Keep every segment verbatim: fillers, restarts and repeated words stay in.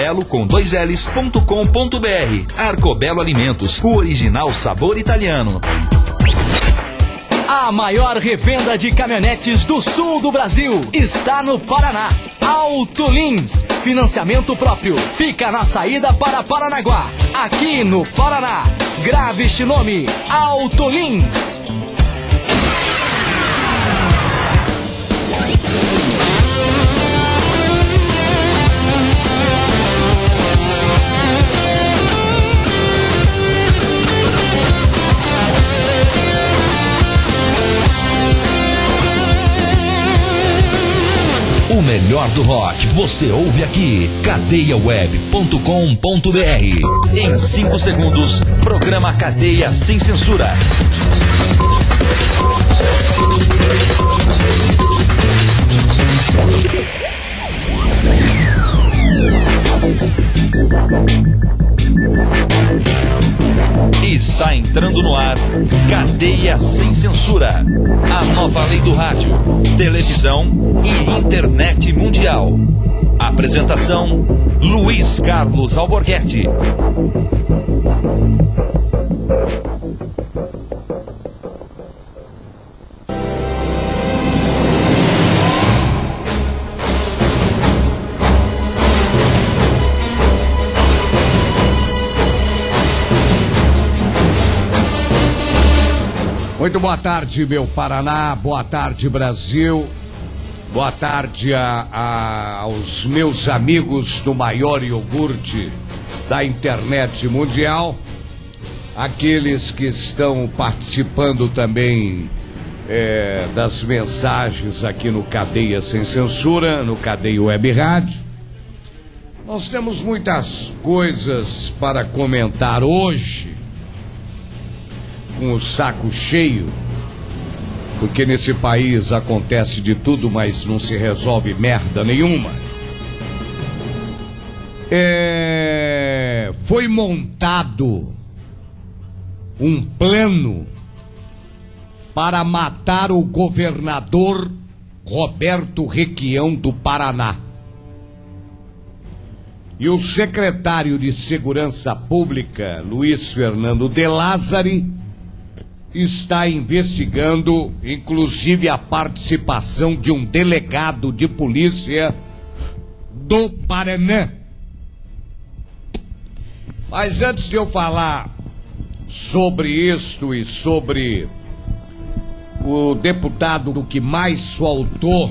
Arcobelo com dois L's ponto com ponto br. Arcobelo Alimentos, o original sabor italiano. A maior revenda de caminhonetes do sul do Brasil está no Paraná. Auto Lins, financiamento próprio, fica na saída para Paranaguá, aqui no Paraná. Grave este nome, Auto Lins. O melhor do rock você ouve aqui. cadeia web ponto com ponto br. Em cinco segundos, programa Cadeia Sem Censura. Está entrando no ar Cadeia Sem Censura, a nova lei do rádio, televisão e internet mundial. Apresentação: Luiz Carlos Alborguete. Muito boa tarde, meu Paraná, boa tarde, Brasil, boa tarde a, a, aos meus amigos do maior iogurte da internet mundial, aqueles que estão participando também é, das mensagens aqui no Cadeia Sem Censura, no Cadeia Web Rádio. Nós temos muitas coisas para comentar hoje, com o saco cheio, porque nesse país acontece de tudo, mas não se resolve merda nenhuma. É... Foi montado um plano para matar o governador Roberto Requião do Paraná. E o secretário de Segurança Pública, Luiz Fernando de Lázari, está investigando, inclusive, a participação de um delegado de polícia do Paraná. Mas antes de eu falar sobre isto e sobre o deputado que mais faltou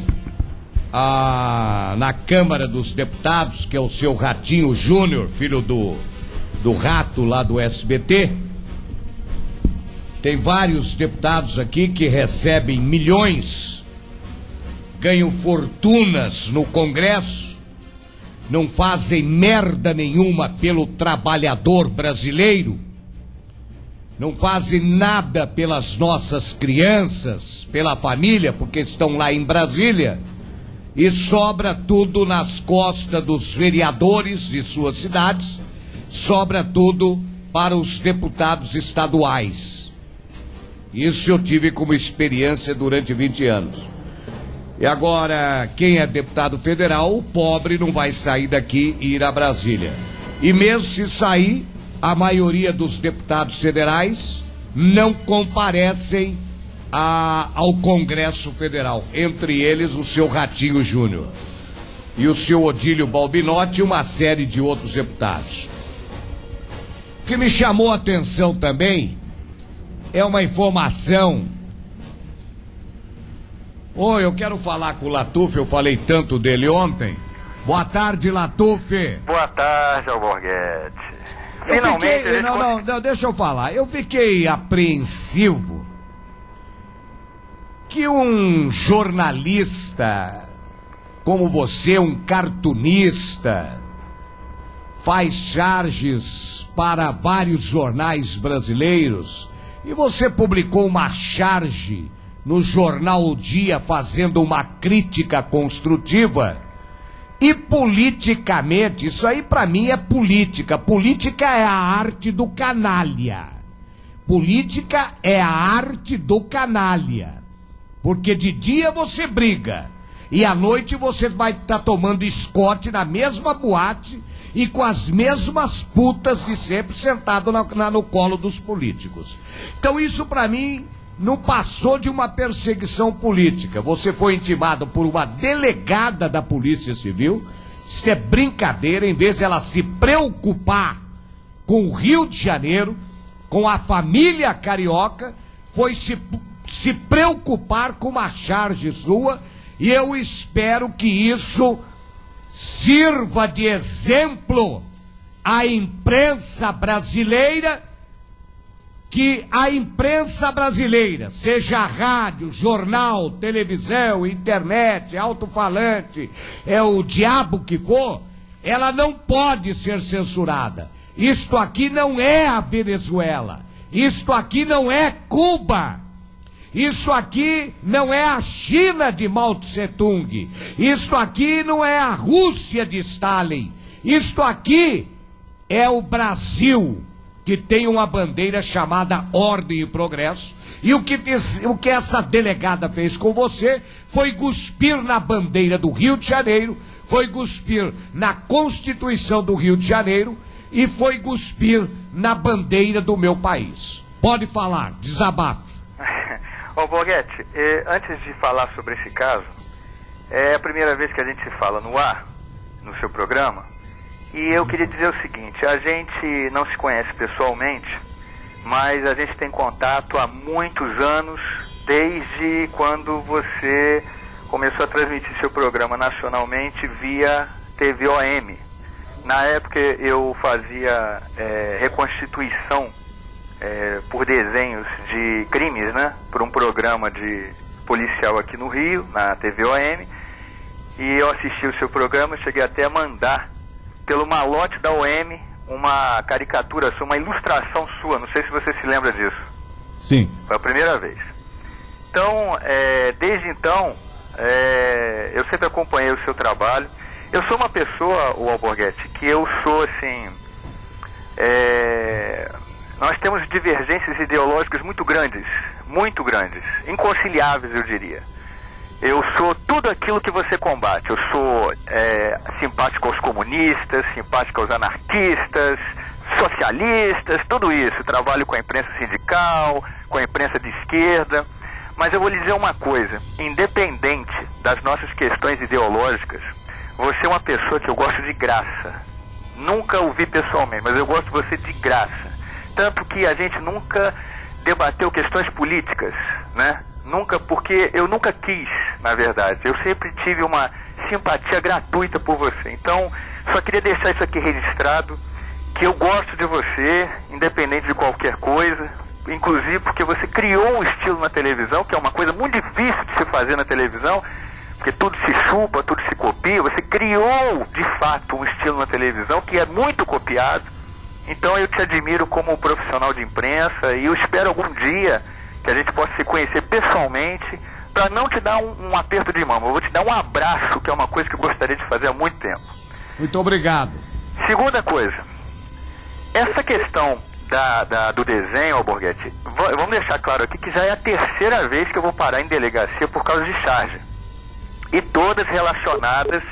a, na Câmara dos Deputados, que é o seu Ratinho Júnior, filho do, do rato lá do S B T, tem vários deputados aqui que recebem milhões, ganham fortunas no Congresso, não fazem merda nenhuma pelo trabalhador brasileiro, não fazem nada pelas nossas crianças, pela família, porque estão lá em Brasília, e sobra tudo nas costas dos vereadores de suas cidades, sobra tudo para os deputados estaduais. Isso eu tive como experiência durante vinte anos. E agora, quem é deputado federal, o pobre não vai sair daqui e ir a Brasília. E mesmo se sair, a maioria dos deputados federais não comparecem a, ao Congresso Federal. Entre eles, o seu Ratinho Júnior e o seu Odílio Balbinotti e uma série de outros deputados. O que me chamou a atenção também é uma informação. Oi, eu quero falar com o Latuf, eu falei tanto dele ontem. Boa tarde, Latuf. Boa tarde, Alborguete. Eu Finalmente fiquei, a gente não, não, não, deixa eu falar. Eu fiquei apreensivo que um jornalista como você, um cartunista, faz charges para vários jornais brasileiros. E você publicou uma charge no jornal O Dia fazendo uma crítica construtiva. E politicamente, isso aí pra mim é política. Política é a arte do canalha. Política é a arte do canalha. Porque de dia você briga e à noite você vai estar tá tomando escote na mesma boate e com as mesmas putas de sempre sentado na, na, no colo dos políticos. Então isso pra mim não passou de uma perseguição política. Você foi intimado por uma delegada da Polícia Civil. Isso é brincadeira. Em vez de ela se preocupar com o Rio de Janeiro, com a família carioca, foi se, se preocupar com uma charge sua, e eu espero que isso sirva de exemplo à imprensa brasileira, que a imprensa brasileira, seja rádio, jornal, televisão, internet, alto-falante, é o diabo que for, ela não pode ser censurada. Isto aqui não é a Venezuela. Isto aqui não é Cuba. Isso aqui não é a China de Mao Tse-tung. Isto aqui não é a Rússia de Stalin. Isto aqui é o Brasil, que tem uma bandeira chamada Ordem e Progresso. E o que, fiz, o que essa delegada fez com você foi cuspir na bandeira do Rio de Janeiro, foi cuspir na Constituição do Rio de Janeiro, e foi cuspir na bandeira do meu país. Pode falar, desabafe. Ô Borghetti, eh, antes de falar sobre esse caso, é a primeira vez que a gente se fala no ar, no seu programa, e eu queria dizer o seguinte: a gente não se conhece pessoalmente, mas a gente tem contato há muitos anos, desde quando você começou a transmitir seu programa nacionalmente via T V O M. Na época eu fazia é, reconstituição é, por desenhos de crimes, né? Por um programa de policial aqui no Rio, na T V O M. E eu assisti o seu programa, cheguei até a mandar pelo malote da O M uma caricatura sua, uma ilustração sua. Não sei se você se lembra disso. Sim. Foi a primeira vez. Então, é, desde então, é, eu sempre acompanhei o seu trabalho. Eu sou uma pessoa, o Alborguete, que eu sou assim, é, nós temos divergências ideológicas muito grandes, muito grandes, inconciliáveis, eu diria. Eu sou tudo aquilo que você combate. Eu sou é, simpático aos comunistas, simpático aos anarquistas, socialistas, tudo isso. Trabalho com a imprensa sindical, com a imprensa de esquerda. Mas eu vou lhe dizer uma coisa, independente das nossas questões ideológicas, você é uma pessoa que eu gosto de graça. Nunca o vi pessoalmente, mas eu gosto de você de graça. Tanto que a gente nunca debateu questões políticas, né? Nunca, porque eu nunca quis, na verdade. Eu sempre tive uma simpatia gratuita por você. Então, só queria deixar isso aqui registrado, que eu gosto de você, independente de qualquer coisa, inclusive porque você criou um estilo na televisão, que é uma coisa muito difícil de se fazer na televisão, porque tudo se chupa, tudo se copia. Você criou, de fato, um estilo na televisão que é muito copiado. Então eu te admiro como profissional de imprensa e eu espero algum dia que a gente possa se conhecer pessoalmente, para não te dar um, um aperto de mão, eu vou te dar um abraço, que é uma coisa que eu gostaria de fazer há muito tempo. Muito obrigado. Segunda coisa, essa questão da, da, do desenho, Alborguete, vamos deixar claro aqui que já é a terceira vez que eu vou parar em delegacia por causa de charge. E todas relacionadas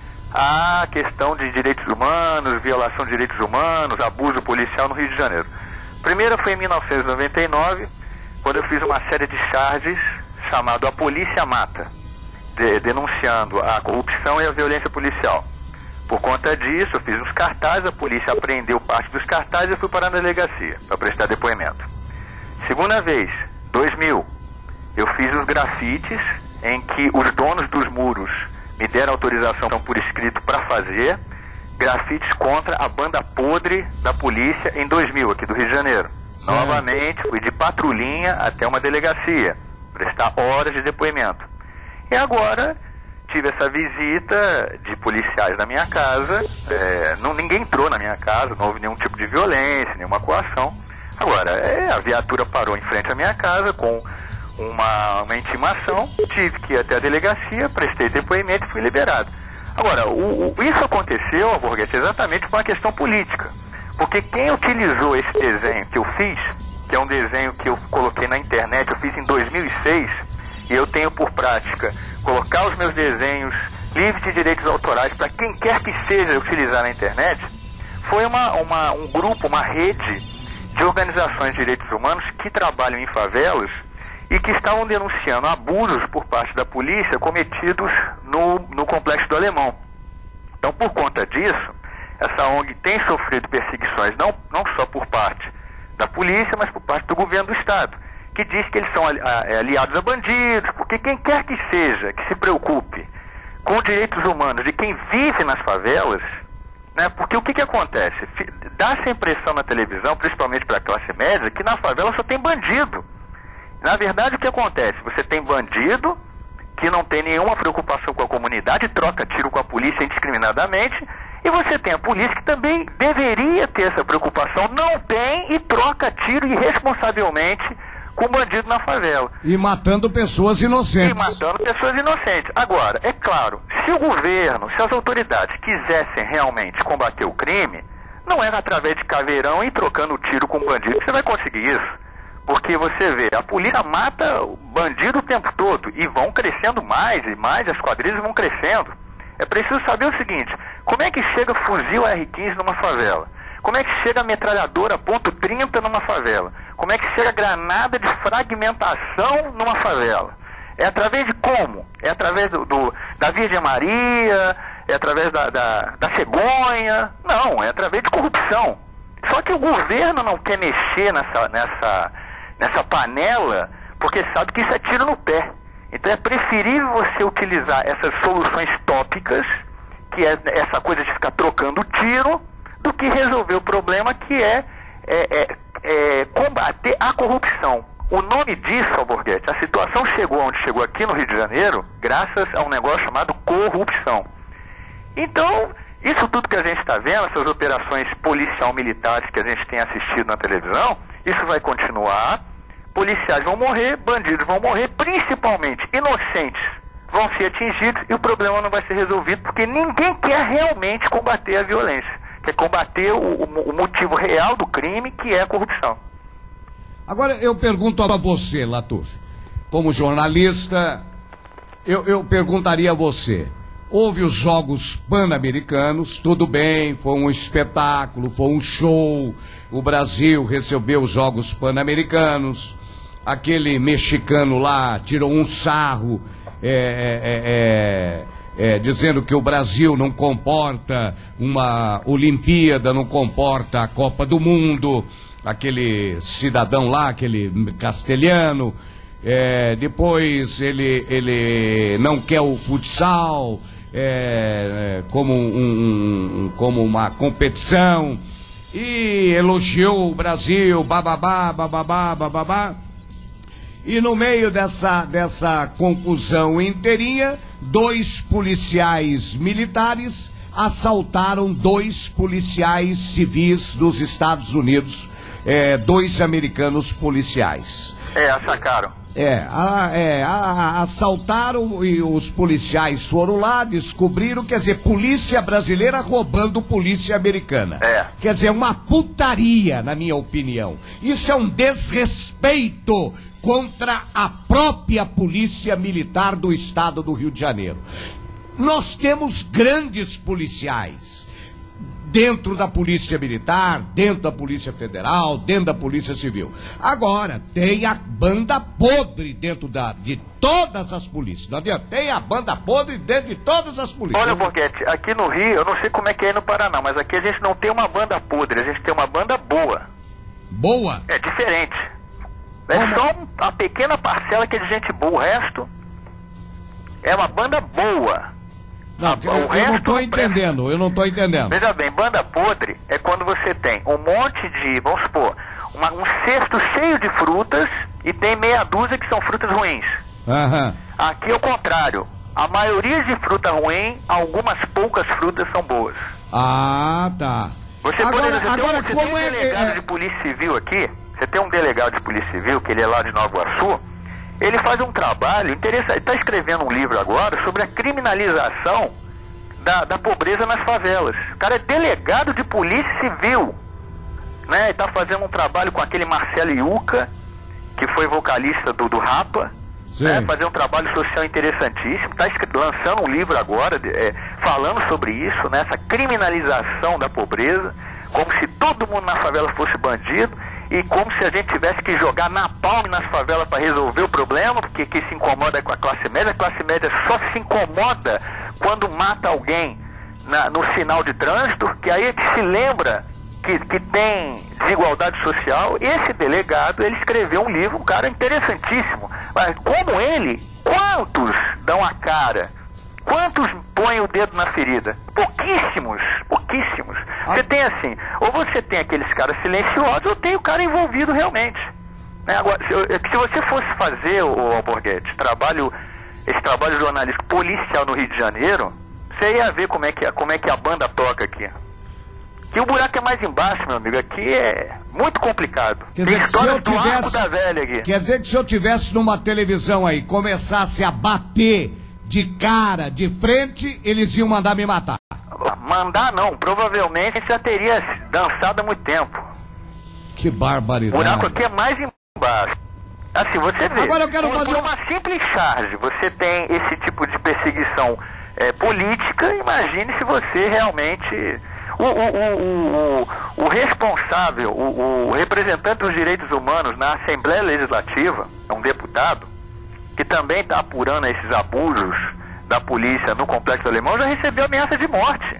à questão de direitos humanos, violação de direitos humanos, abuso policial no Rio de Janeiro. Primeira foi em mil novecentos e noventa e nove, quando eu fiz uma série de charges chamado A Polícia Mata, de, denunciando a corrupção e a violência policial. Por conta disso, eu fiz uns cartazes, a polícia apreendeu parte dos cartazes e eu fui parar na delegacia para prestar depoimento. Segunda vez, dois mil, eu fiz os grafites em que os donos dos muros me deram autorização por escrito para fazer grafites contra a banda podre da polícia em dois mil, aqui do Rio de Janeiro. Sim. Novamente, fui de patrulhinha até uma delegacia, prestar horas de depoimento. E agora, tive essa visita de policiais na minha casa, é, não, ninguém entrou na minha casa, não houve nenhum tipo de violência, nenhuma coação. Agora, é, a viatura parou em frente à minha casa com uma, uma intimação, tive que ir até a delegacia, prestei depoimento e fui liberado. Agora, o, o, isso aconteceu, Alborguete, exatamente por uma questão política. Porque quem utilizou esse desenho que eu fiz, que é um desenho que eu coloquei na internet, eu fiz em dois mil e seis, e eu tenho por prática colocar os meus desenhos livres de direitos autorais para quem quer que seja utilizar na internet, foi uma, uma, um grupo, uma rede de organizações de direitos humanos que trabalham em favelas e que estavam denunciando abusos por parte da polícia cometidos no, no Complexo do Alemão. Então, por conta disso, essa O N G tem sofrido perseguições não, não só por parte da polícia, mas por parte do governo do Estado, que diz que eles são aliados a bandidos, porque quem quer que seja que se preocupe com direitos humanos de quem vive nas favelas, né, porque o que, que acontece? Dá-se a impressão na televisão, principalmente para a classe média, que na favela só tem bandido. Na verdade, o que acontece? Você tem bandido que não tem nenhuma preocupação com a comunidade, troca tiro com a polícia indiscriminadamente, e você tem a polícia que também deveria ter essa preocupação, não tem, e troca tiro irresponsavelmente com bandido na favela. E matando pessoas inocentes. E matando pessoas inocentes. Agora, é claro, se o governo, se as autoridades quisessem realmente combater o crime, não é através de caveirão e trocando tiro com bandido que você vai conseguir isso. Porque você vê, a polícia mata o bandido o tempo todo e vão crescendo mais e mais, as quadrilhas vão crescendo. É preciso saber o seguinte, como é que chega fuzil R quinze numa favela? Como é que chega metralhadora ponto trinta numa favela? Como é que chega granada de fragmentação numa favela? É através de como? É através do, do, da Virgem Maria? É através da, da, da cegonha? Não, é através de corrupção. Só que o governo não quer mexer nessa, nessa, nessa panela porque sabe que isso é tiro no pé. Então é preferível você utilizar essas soluções tópicas, que é essa coisa de ficar trocando tiro, do que resolver o problema que é, é, é, é combater a corrupção. O nome disso, Alborguete, a situação chegou onde chegou aqui no Rio de Janeiro, graças a um negócio chamado corrupção. Então, isso tudo que a gente está vendo, essas operações policial-militares que a gente tem assistido na televisão, isso vai continuar, policiais vão morrer, bandidos vão morrer, principalmente inocentes vão ser atingidos e o problema não vai ser resolvido porque ninguém quer realmente combater a violência. Que é combater o, o, o motivo real do crime, que é a corrupção. Agora eu pergunto a você, Latuf, como jornalista, eu, eu perguntaria a você, houve os Jogos Pan-Americanos, tudo bem, foi um espetáculo, foi um show, o Brasil recebeu os Jogos Pan-Americanos, aquele mexicano lá tirou um sarro, é, é, é, É, dizendo que o Brasil não comporta uma Olimpíada, não comporta a Copa do Mundo, aquele cidadão lá, aquele castelhano, é, depois ele, ele não quer o futsal é, como, um, um, como uma competição, e elogiou o Brasil, bababá, bababá, bababá. E no meio dessa, dessa confusão inteirinha, dois policiais militares assaltaram dois policiais civis dos Estados Unidos, é, dois americanos policiais. É, assacaram. É, a, é a, a, assaltaram e os policiais foram lá, descobriram, quer dizer, polícia brasileira roubando polícia americana. É. Quer dizer, uma putaria, na minha opinião. Isso é um desrespeito contra a própria polícia militar do estado do Rio de Janeiro. Nós temos grandes policiais dentro da polícia militar, dentro da polícia federal, dentro da polícia civil. Agora, tem a banda podre dentro da, de todas as polícias. Não adianta, tem a banda podre dentro de todas as polícias. Olha, Borghetti, aqui no Rio, eu não sei como é que é aí no Paraná, mas aqui a gente não tem uma banda podre, a gente tem uma banda boa. Boa? É diferente. É Como? só uma pequena parcela que é de gente boa, o resto é uma banda boa. Não, A, eu, eu não estou entendendo, eu não estou entendendo. Veja bem, banda podre é quando você tem um monte de, vamos supor, uma, um cesto cheio de frutas e tem meia dúzia que são frutas ruins. Aham. Aqui é o contrário. A maioria de fruta ruim, algumas poucas frutas são boas. Ah, tá. Você, agora, por exemplo, agora tem um, como você tem um é delegado é... de polícia civil aqui, você tem um delegado de polícia civil, que ele é lá de Nova Iguaçu, ele faz um trabalho interessante, ele está escrevendo um livro agora sobre a criminalização da, da pobreza nas favelas. O cara é delegado de polícia civil, né? Ele está fazendo um trabalho com aquele Marcelo Iuca, que foi vocalista do, do Rapa, né? Fazer um trabalho social interessantíssimo, está lançando um livro agora, é, falando sobre isso, né? Essa criminalização da pobreza. como se todo mundo na favela fosse bandido e como se a gente tivesse que jogar napalm nas favelas para resolver o problema, porque quem se incomoda é com a classe média, a classe média só se incomoda quando mata alguém na, no sinal de trânsito, que aí a gente se lembra que, que tem desigualdade social. Esse delegado, ele escreveu um livro, um cara interessantíssimo, mas como ele, quantos dão a cara? Quantos põem o dedo na ferida? Pouquíssimos, pouquíssimos. Você tem assim, ou você tem aqueles caras silenciosos, ou tem o cara envolvido realmente. Né? Agora, se, se você fosse fazer, o Alborguete, trabalho, esse trabalho jornalístico policial no Rio de Janeiro, você ia ver como é que, como é que a banda toca aqui. Que o buraco é mais embaixo, meu amigo. Aqui é muito complicado. Quer dizer, tem que se eu do Arco tivesse, da Velha aqui. Quer dizer que se eu tivesse numa televisão aí, começasse a bater de cara, de frente, eles iam mandar me matar. Mandar não, provavelmente já teria dançado há muito tempo. Que barbaridade. O buraco aqui é mais embaixo. Assim, você vê. Agora eu quero por, fazer por uma... uma simples charge, você tem esse tipo de perseguição é, política. Imagine se você realmente... O, o, o, o, o responsável, o, o representante dos direitos humanos na Assembleia Legislativa, é um deputado, que também está apurando esses abusos da polícia no Complexo Alemão, já recebeu ameaça de morte.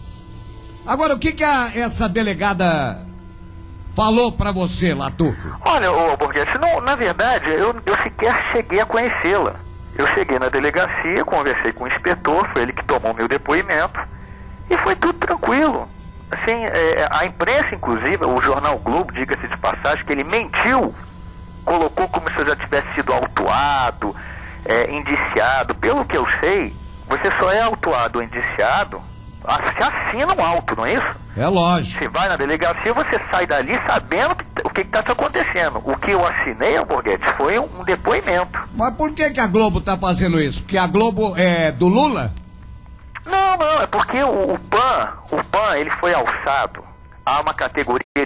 Agora, o que que a, essa delegada falou pra você, Latufo? Olha, ô Borghetti, não, na verdade, eu, eu sequer cheguei a conhecê-la. Eu cheguei na delegacia, conversei com o inspetor, foi ele que tomou meu depoimento, e foi tudo tranquilo. Assim, é, a imprensa, inclusive, o jornal Globo, diga-se de passagem, que ele mentiu, colocou como se eu já tivesse sido autuado, é, indiciado. Pelo que eu sei, você só é autuado ou indiciado, se assina um auto, não é isso? É lógico. Você vai na delegacia, você sai dali sabendo que, o que está te acontecendo. O que eu assinei, Alborguete, foi um, um depoimento. Mas por que que a Globo tá fazendo isso? Porque a Globo é do Lula? Não, não, é porque o, o PAN, o PAN, ele foi alçado a uma categoria de,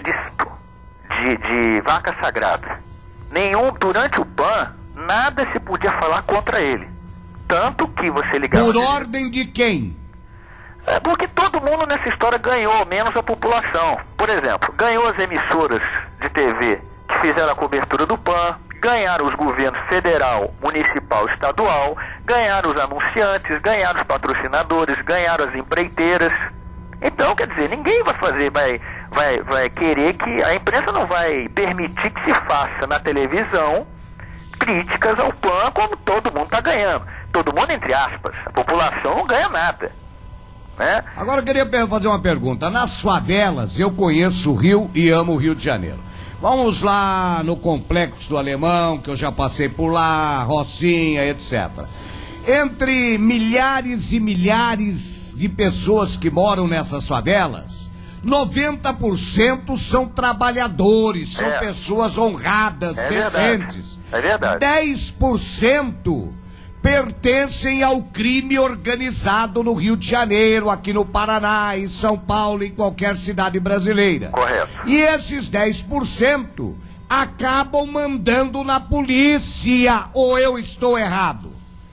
de, de vaca sagrada. Nenhum, durante o PAN, nada se podia falar contra ele. Tanto que você ligava... Por ordem de quem? É porque todo mundo nessa história ganhou, menos a população. Por exemplo, ganhou as emissoras de T V que fizeram a cobertura do PAN, ganharam os governos federal, municipal, estadual, ganharam os anunciantes, ganharam os patrocinadores, ganharam as empreiteiras. Então, quer dizer, ninguém vai fazer, vai, vai, vai querer que... A imprensa não vai permitir que se faça na televisão críticas ao PAN como todo mundo está ganhando. Todo mundo, entre aspas. A população não ganha nada. Né? Agora eu queria fazer uma pergunta. Nas favelas, eu conheço o Rio e amo o Rio de Janeiro. Vamos lá no Complexo do Alemão, que eu já passei por lá, Rocinha, etcétera. Entre milhares e milhares de pessoas que moram nessas favelas, noventa por cento são trabalhadores, são é. pessoas honradas, é decentes. Verdade. É verdade. dez por cento pertencem ao crime organizado no Rio de Janeiro, aqui no Paraná, em São Paulo, em qualquer cidade brasileira. Correto. E esses dez por cento acabam mandando na polícia, ou eu estou errado?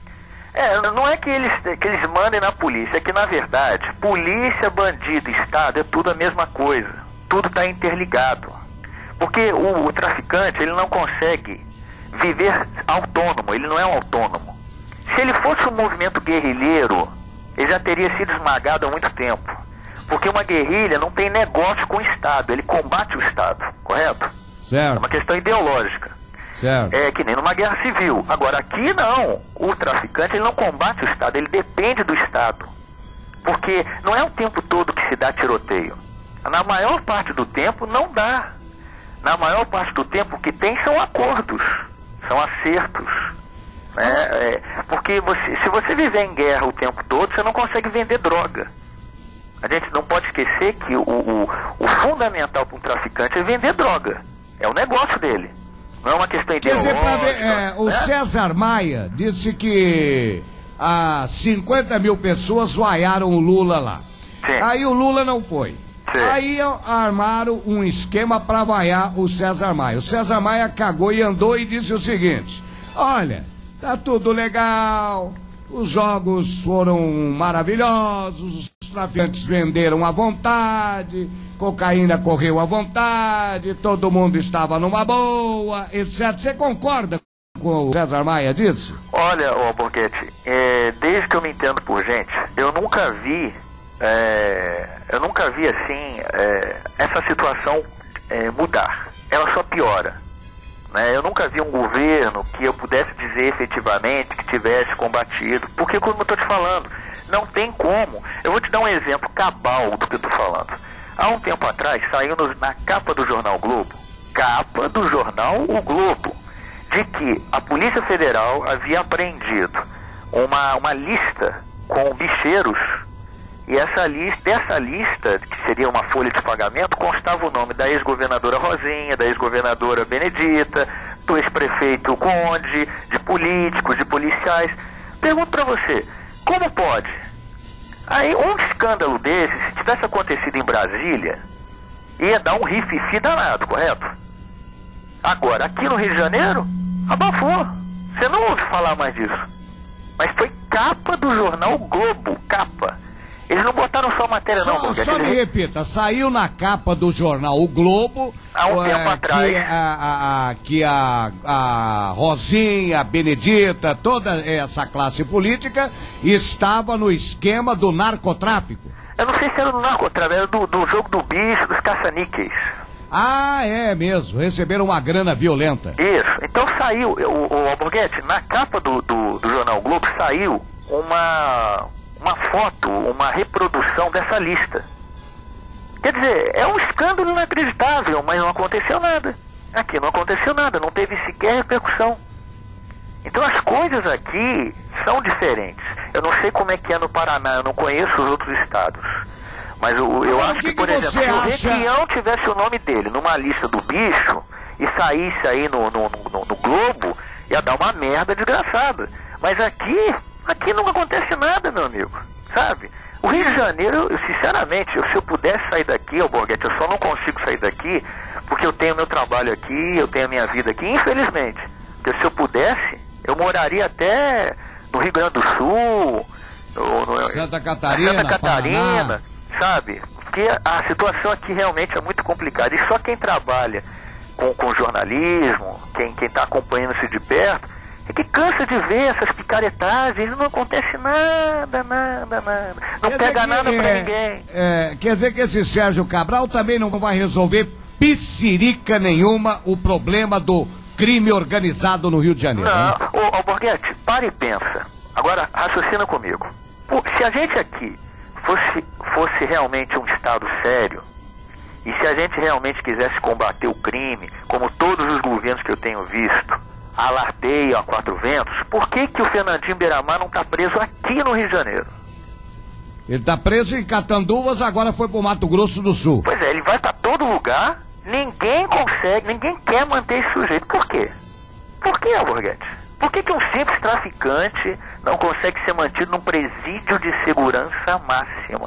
É, não é que eles, que eles mandem na polícia, é que na verdade, polícia, bandido, Estado, é tudo a mesma coisa. Tudo está interligado. Porque o, o traficante, ele não consegue viver autônomo, ele não é um autônomo. Se ele fosse um movimento guerrilheiro, ele já teria sido esmagado há muito tempo. Porque uma guerrilha não tem negócio com o Estado, ele combate o Estado, correto? Certo. É uma questão ideológica. Certo. É que nem numa guerra civil. Agora, aqui não. O traficante, ele não combate o Estado, ele depende do Estado. Porque não é o tempo todo que se dá tiroteio. Na maior parte do tempo, não dá. Na maior parte do tempo, o que tem são acordos, são acertos. Né? É, porque você, se você viver em guerra o tempo todo, você não consegue vender droga. A gente não pode esquecer que o, o, o fundamental para um traficante é vender droga. É o negócio dele. Não é uma questão Quer dizer, ideológica. pra ver, é, o né? César Maia disse que ah, cinquenta mil pessoas vaiaram o Lula lá. Sim. Aí o Lula não foi. Sim. Aí armaram um esquema para vaiar o César Maia. O César Maia cagou e andou e disse o seguinte: olha, tá tudo legal, os jogos foram maravilhosos, os traficantes venderam à vontade, cocaína correu à vontade, todo mundo estava numa boa, etcétera. Você concorda com o César Maia disso? Olha, ô Borghetti, é, desde que eu me entendo por gente, eu nunca vi, é, eu nunca vi assim, é, essa situação é, mudar. Ela só piora. Né? Eu nunca vi um governo que eu pudesse dizer efetivamente que tivesse combatido. Porque, como eu estou te falando, não tem como. Eu vou te dar um exemplo cabal do que eu estou falando. Há um tempo atrás, saiu no, na capa do jornal Globo, capa do jornal O Globo, de que a Polícia Federal havia apreendido uma, uma lista com bicheiros. E essa lista, dessa lista, que seria uma folha de pagamento, constava o nome da ex-governadora Rosinha, da ex-governadora Benedita, do ex-prefeito Conde, de políticos, de policiais. Pergunto pra você, como pode? Aí, um escândalo desse, se tivesse acontecido em Brasília, ia dar um rififi danado, correto? Agora, aqui no Rio de Janeiro, abafou. Você não ouve falar mais disso. Mas foi capa do jornal Globo, capa. Eles não botaram só matéria, só, não. Porque só me eles... repita, saiu na capa do jornal O Globo... Há um é, tempo atrás. Que, a, a, a, que a, a Rosinha, a Benedita, toda essa classe política estava no esquema do narcotráfico. Eu não sei se era do narcotráfico, era do, do jogo do bicho, dos caça-níqueis. Ah, é mesmo, receberam uma grana violenta. Isso, então saiu, o, o Alborguete, na capa do, do, do jornal Globo saiu uma... uma foto, uma reprodução dessa lista. Quer dizer, é um escândalo inacreditável, mas não aconteceu nada. Aqui não aconteceu nada, não teve sequer repercussão. Então as coisas aqui são diferentes. Eu não sei como é que é no Paraná, eu não conheço os outros estados. Mas eu, eu acho que, que, por que exemplo, se o acha... Requião tivesse o nome dele numa lista do bicho e saísse aí no, no, no, no Globo, ia dar uma merda desgraçada. Mas aqui... Aqui não acontece nada, meu amigo, sabe? O Rio de Janeiro, eu, sinceramente, eu, se eu pudesse sair daqui, Alborguete, eu só não consigo sair daqui porque eu tenho meu trabalho aqui, eu tenho a minha vida aqui, infelizmente. Porque se eu pudesse, eu moraria até no Rio Grande do Sul, no, no, Santa Catarina, Santa Catarina, Paraná. Sabe? Porque a situação aqui realmente é muito complicada. E só quem trabalha com, com jornalismo, quem quem está acompanhando isso de perto, é que cansa de ver essas picaretagens, não acontece nada, nada, nada. Não quer pega que, nada é, pra ninguém. É, quer dizer que esse Sérgio Cabral também não vai resolver piscirica nenhuma o problema do crime organizado no Rio de Janeiro. Não, ô, ô Borghetti, para e pensa. Agora, raciocina comigo. Pô, se a gente aqui fosse, fosse realmente um Estado sério, e se a gente realmente quisesse combater o crime, como todos os governos que eu tenho visto, alardeia a quatro ventos, por que que o Fernandinho Beiramar não está preso aqui no Rio de Janeiro? Ele está preso em Catanduvas, agora foi pro Mato Grosso do Sul. Pois é, ele vai para todo lugar, ninguém consegue, ninguém quer manter esse sujeito. Por quê? Por que, Alborguete? Por que que um simples traficante não consegue ser mantido num presídio de segurança máxima?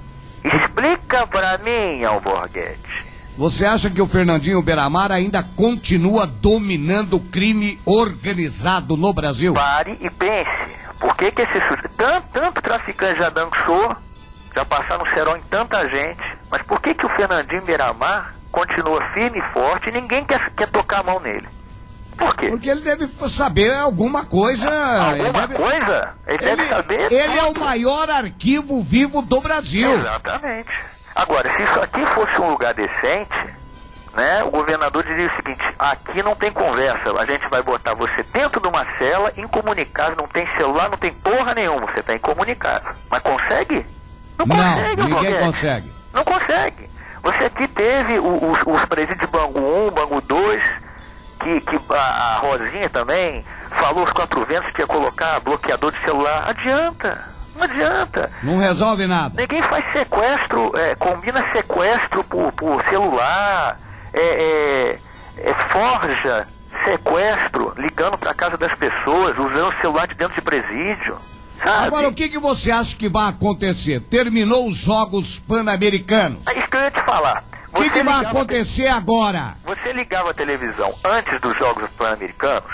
Explica pra mim, Alborguete. Você acha que o Fernandinho Beiramar ainda continua dominando o crime organizado no Brasil? Pare e pense. Por que que esse sujeito... Tanto, tanto traficante já dançou, já passaram um cerol em tanta gente, mas por que que o Fernandinho Beiramar continua firme e forte e ninguém quer, quer tocar a mão nele? Por quê? Porque ele deve saber alguma coisa... Alguma deve... coisa? Ele, ele deve saber Ele tudo. é o maior arquivo vivo do Brasil. Exatamente. Agora, se isso aqui fosse um lugar decente, né, o governador diria o seguinte: aqui não tem conversa, a gente vai botar você dentro de uma cela, incomunicável, não tem celular, não tem porra nenhuma, você está incomunicável. Mas consegue? Não, não consegue, ninguém Alborguete. consegue. Não consegue. Você aqui teve os, os presídios de Bangu um, Bangu dois, que, que a, a Rosinha também falou os quatro ventos que ia colocar bloqueador de celular. Adianta. Não adianta. Não resolve nada. Ninguém faz sequestro, é, combina sequestro por, por celular, é, é, é, forja sequestro ligando para casa das pessoas, usando o celular de dentro de presídio. Sabe? Agora, o que, que você acha que vai acontecer? Terminou os Jogos Pan-Americanos. É isso que eu ia te falar. O que, que vai acontecer te... agora? Você ligava a televisão antes dos Jogos Pan-Americanos,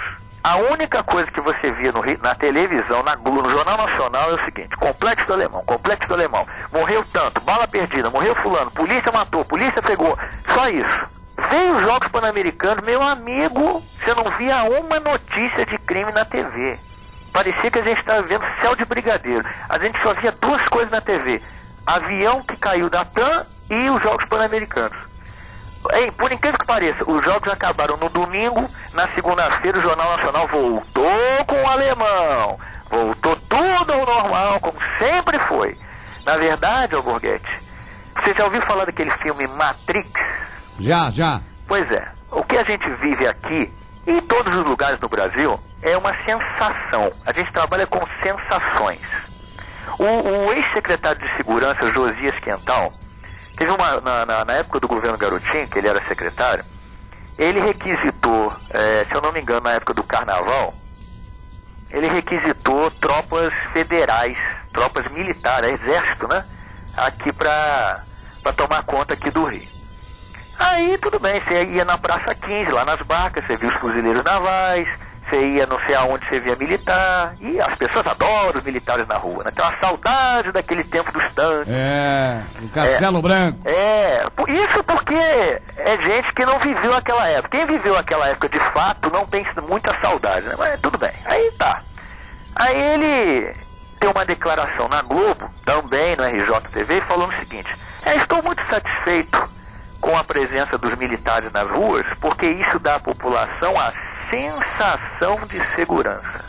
A única coisa que você via no, na televisão, na Globo, no Jornal Nacional é o seguinte: Complexo do Alemão, Complexo do Alemão, morreu tanto, bala perdida, morreu fulano, polícia matou, polícia pegou, só isso. Veio os Jogos Pan-Americanos, meu amigo, você não via uma notícia de crime na T V. Parecia que a gente estava vendo céu de brigadeiro. A gente só via duas coisas na T V: avião que caiu da TAM e os Jogos Pan-Americanos. Ei, por incrível que pareça, os jogos acabaram no domingo, na segunda-feira o Jornal Nacional voltou com o alemão. Voltou tudo ao normal, como sempre foi. Na verdade, Alborguete, você já ouviu falar daquele filme Matrix? Já, já. Pois é, o que a gente vive aqui, e em todos os lugares do Brasil, é uma sensação. A gente trabalha com sensações. O, o ex-secretário de Segurança, Josias Quental, teve uma, na, na, na época do governo Garotinho, que ele era secretário, ele requisitou, é, se eu não me engano, na época do Carnaval, ele requisitou tropas federais, tropas militares, exército, né? Aqui pra, pra tomar conta aqui do Rio. Aí tudo bem, você ia na Praça quinze, lá nas barcas, você via os fuzileiros navais, você ia não sei aonde você via militar, e as pessoas adoram os militares na rua, né? Tem uma saudade daquele tempo dos tanques. É, o Castelo é, Branco. É, isso porque é gente que não viveu aquela época. Quem viveu aquela época de fato não tem muita saudade, né? Mas tudo bem, aí tá. Aí ele deu uma declaração na Globo, também no R J T V, falando o seguinte: é, estou muito satisfeito com a presença dos militares nas ruas, porque isso dá à população a sensação de segurança.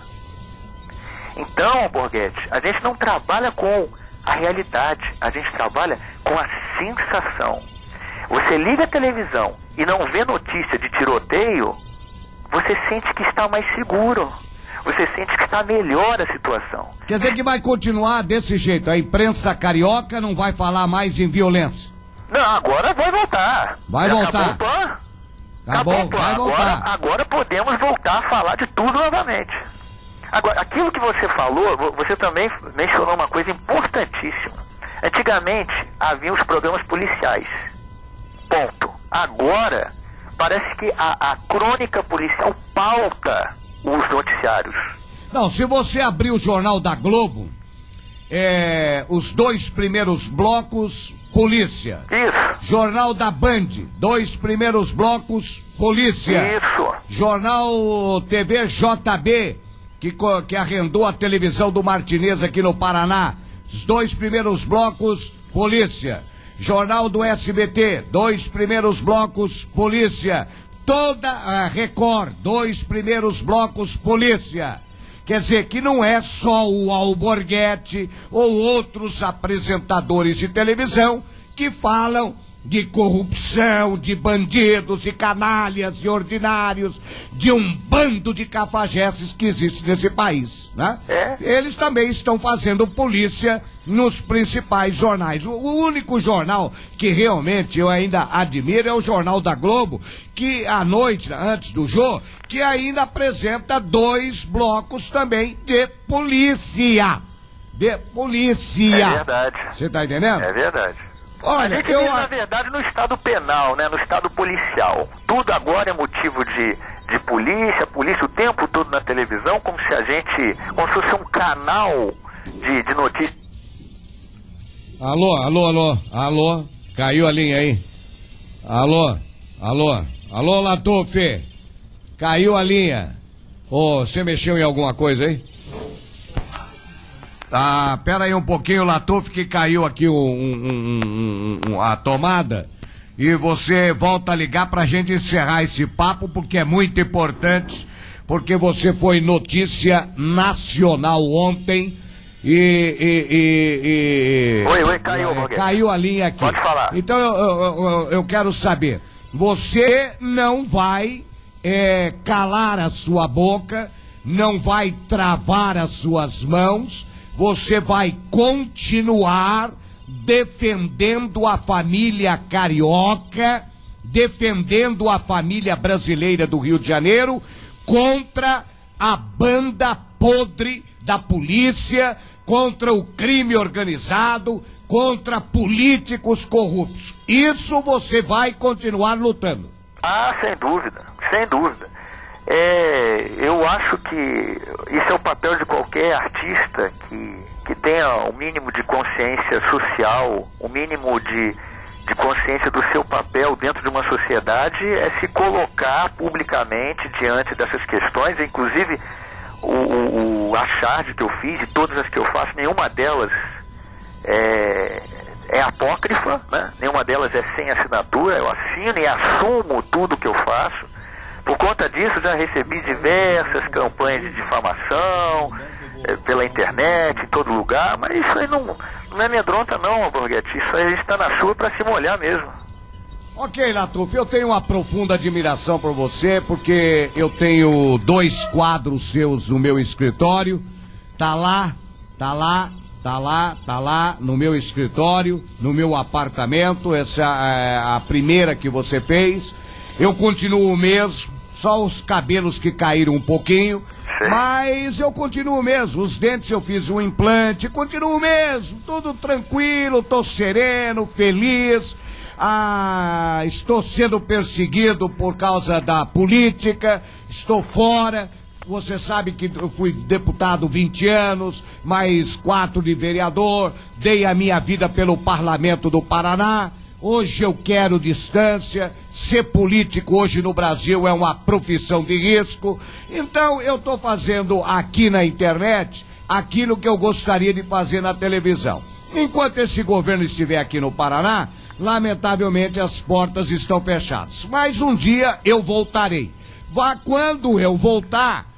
Então, Borghetti, a gente não trabalha com a realidade, a gente trabalha com a sensação. Você liga a televisão e não vê notícia de tiroteio, você sente que está mais seguro, você sente que está melhor a situação. Quer dizer que vai continuar desse jeito, a imprensa carioca não vai falar mais em violência? Não, agora vai voltar. Vai Já voltar. Acabou o PAN? Acabou, Acabou o PAN. vai voltar. Agora, agora podemos voltar a falar de tudo novamente. Agora, aquilo que você falou, você também mencionou uma coisa importantíssima. Antigamente, havia os programas policiais. Ponto. Agora, parece que a, a crônica policial pauta os noticiários. Não, se você abrir o Jornal da Globo, é, os dois primeiros blocos, polícia. Isso. Jornal da Band, dois primeiros blocos, polícia. Isso. Jornal T V J B, que, que arrendou a televisão do Martinez aqui no Paraná, os dois primeiros blocos, polícia. Jornal do S B T, dois primeiros blocos, polícia. Toda a Record, dois primeiros blocos, polícia. Quer dizer que não é só o Alborguete ou outros apresentadores de televisão que falam de corrupção, de bandidos e canalhas e ordinários, de um bando de cafajestes que existe nesse país, né? É. Eles também estão fazendo polícia nos principais jornais. O único jornal que realmente eu ainda admiro é o Jornal da Globo, que à noite, antes do jogo, que ainda apresenta dois blocos também de polícia. De polícia. É verdade. Você tá entendendo? É verdade. Olha, a gente eu... vive, na verdade, no estado penal, né? No estado policial. Tudo agora é motivo de, de polícia, polícia o tempo todo na televisão, como se a gente, como se fosse um canal de, de notícias. Alô, alô, alô, alô, caiu a linha aí. Alô, alô, alô, Latuf, caiu a linha. Ô, oh, você mexeu em alguma coisa aí? Ah, pera aí um pouquinho, Latuf, que caiu aqui um, um, um, um, a tomada. E você volta a ligar pra gente encerrar esse papo, porque é muito importante, porque você foi notícia nacional ontem e... e, e, e oi, oi, caiu, é, caiu a linha aqui. Pode falar. Então eu, eu, eu, eu quero saber, você não vai é, calar a sua boca, não vai travar as suas mãos, você vai continuar defendendo a família carioca, defendendo a família brasileira do Rio de Janeiro contra a banda podre da polícia, contra o crime organizado, contra políticos corruptos. Isso você vai continuar lutando. Ah, sem dúvida, sem dúvida. É, eu acho que isso é o papel de qualquer artista que, que tenha o um mínimo de consciência social, o um mínimo de, de consciência do seu papel dentro de uma sociedade, é se colocar publicamente diante dessas questões. Inclusive o, o, a charge que eu fiz e todas as que eu faço, nenhuma delas é, é apócrifa, né? Nenhuma delas é sem assinatura. Eu assino e assumo tudo que eu faço. Por conta disso, já recebi diversas campanhas de difamação é, pela internet, em todo lugar, mas isso aí não, não é amedronta não, Alborguete. Isso aí está na sua para se molhar mesmo. Ok, Latuf, eu tenho uma profunda admiração por você, porque eu tenho dois quadros seus no meu escritório. Tá lá, tá lá, tá lá, tá lá, no meu escritório, no meu apartamento. Essa é a primeira que você fez. Eu continuo o mesmo, só os cabelos que caíram um pouquinho, mas eu continuo mesmo. Os dentes eu fiz um implante, continuo mesmo, tudo tranquilo, tô sereno, feliz. Ah, estou sendo perseguido por causa da política, estou fora. Você sabe que eu fui deputado vinte anos, mais quatro de vereador, dei a minha vida pelo Parlamento do Paraná. Hoje eu quero distância. Ser político hoje no Brasil é uma profissão de risco. Então eu estou fazendo aqui na internet aquilo que eu gostaria de fazer na televisão. Enquanto esse governo estiver aqui no Paraná, lamentavelmente as portas estão fechadas. Mas um dia eu voltarei. Quando eu voltar,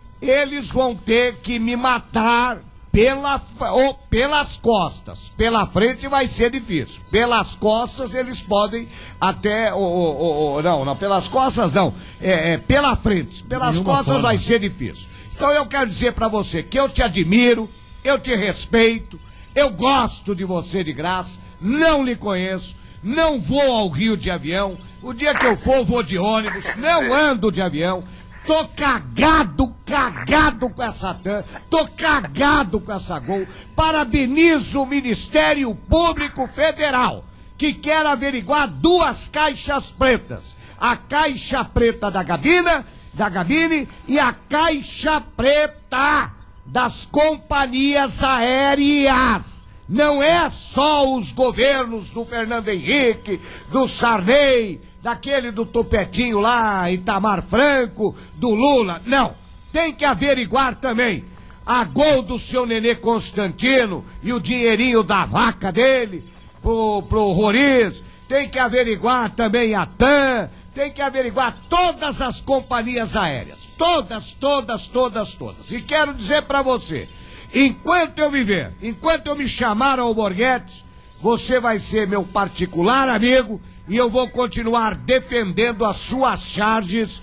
eles vão ter que me matar pela, ou pelas costas. Pela frente vai ser difícil. Pelas costas eles podem até... Ou, ou, ou, não, não, pelas costas não. É, é pela frente. Pelas Nenhuma costas forma. vai ser difícil. Então eu quero dizer pra você que eu te admiro, eu te respeito, eu gosto de você de graça, não lhe conheço, não vou ao Rio de avião. O dia que eu for, eu vou de ônibus, não ando de avião. Tô cagado, cagado com essa TAM, tô cagado com essa Gol. Parabenizo o Ministério Público Federal, que quer averiguar duas caixas pretas. A caixa preta da Gabina, da Gabine e a caixa preta das companhias aéreas. Não é só os governos do Fernando Henrique, do Sarney, daquele do Topetinho lá, Itamar Franco, do Lula. Não, tem que averiguar também a Gol do seu Nenê Constantino e o dinheirinho da vaca dele pro, pro Roriz. Tem que averiguar também a TAM, tem que averiguar todas as companhias aéreas. Todas, todas, todas, todas. E quero dizer pra você, enquanto eu viver, enquanto eu me chamar Alborguete, você vai ser meu particular amigo e eu vou continuar defendendo as suas charges,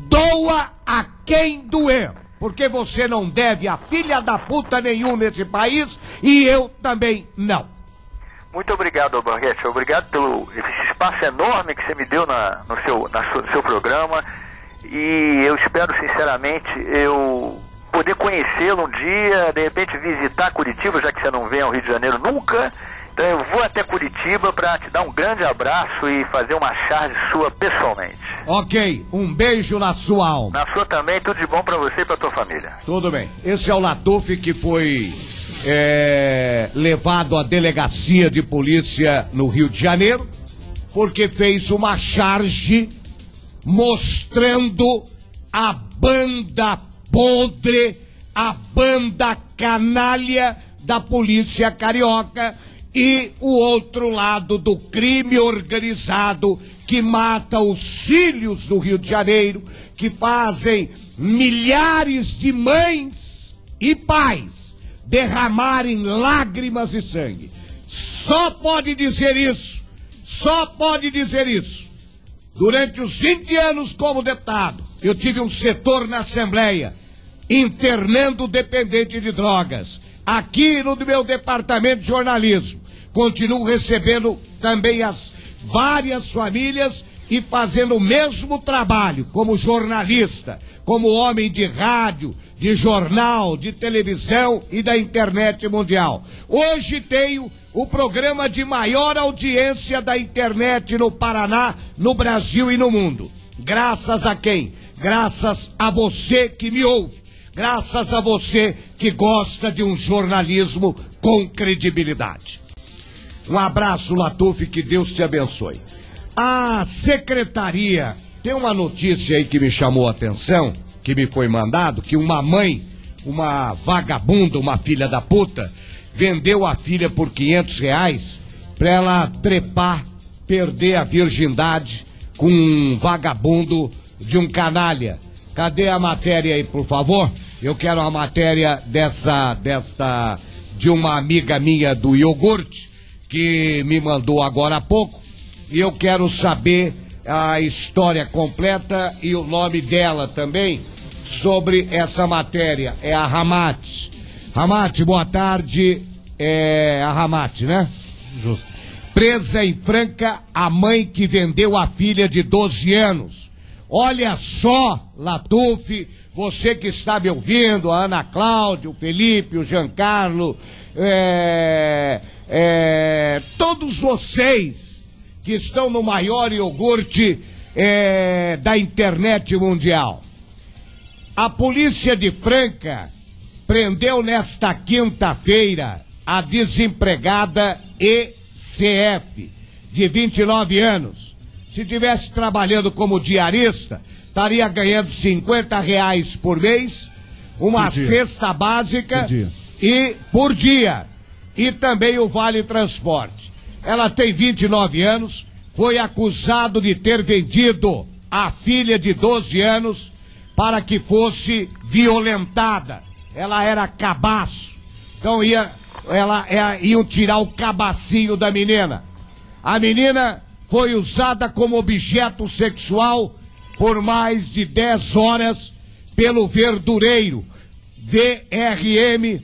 doa a quem doer, porque você não deve a filha da puta nenhum nesse país e eu também não. Muito obrigado, Alborguete. Obrigado pelo esse espaço enorme que você me deu na, no, seu, na su, no seu programa e eu espero sinceramente eu poder conhecê-lo um dia, de repente visitar Curitiba, já que você não vem ao Rio de Janeiro nunca. Então eu vou até Curitiba para te dar um grande abraço e fazer uma charge sua pessoalmente. Ok, um beijo na sua alma. Na sua também, tudo de bom para você e para tua família. Tudo bem. Esse é o Latuf que foi é, levado à delegacia de polícia no Rio de Janeiro porque fez uma charge mostrando a banda podre, a banda canalha da polícia carioca e o outro lado do crime organizado que mata os filhos do Rio de Janeiro, que fazem milhares de mães e pais derramarem lágrimas e sangue. Só pode dizer isso, só pode dizer isso. Durante os vinte anos como deputado, eu tive um setor na Assembleia internando dependente de drogas. Aqui no meu departamento de jornalismo, continuo recebendo também as várias famílias e fazendo o mesmo trabalho como jornalista, como homem de rádio, de jornal, de televisão e da internet mundial. Hoje tenho o programa de maior audiência da internet no Paraná, no Brasil e no mundo. Graças a quem? graças a você que me ouve, graças a você que gosta de um jornalismo com credibilidade. Um abraço, Latuf, que Deus te abençoe. A secretaria, tem uma notícia aí que me chamou a atenção, que me foi mandado, que uma mãe, uma vagabunda, uma filha da puta, vendeu a filha por quinhentos reais pra ela trepar, perder a virgindade com um vagabundo de um canalha. Cadê a matéria aí, por favor? Eu quero a matéria dessa, desta, de uma amiga minha do iogurte, que me mandou agora há pouco, e eu quero saber a história completa e o nome dela também sobre essa matéria. É a Ramate. Ramate, boa tarde. É a Ramate, né? Justo. Presa em Franca a mãe que vendeu a filha de doze anos. Olha só, Latuf, você que está me ouvindo, a Ana Cláudia, o Felipe, o Giancarlo, é, é, todos vocês que estão no maior iogurte é, da internet mundial. A polícia de Franca prendeu nesta quinta-feira a desempregada E C F, de vinte e nove anos. Se estivesse trabalhando como diarista, estaria ganhando cinquenta reais por mês, uma cesta básica por e por dia, e também o Vale Transporte. Ela tem vinte e nove anos, foi acusado de ter vendido a filha de doze anos para que fosse violentada. Ela era cabaço. Então ia, ela, ela, iam tirar o cabacinho da menina. A menina foi usada como objeto sexual por mais de dez horas pelo verdureiro D R M,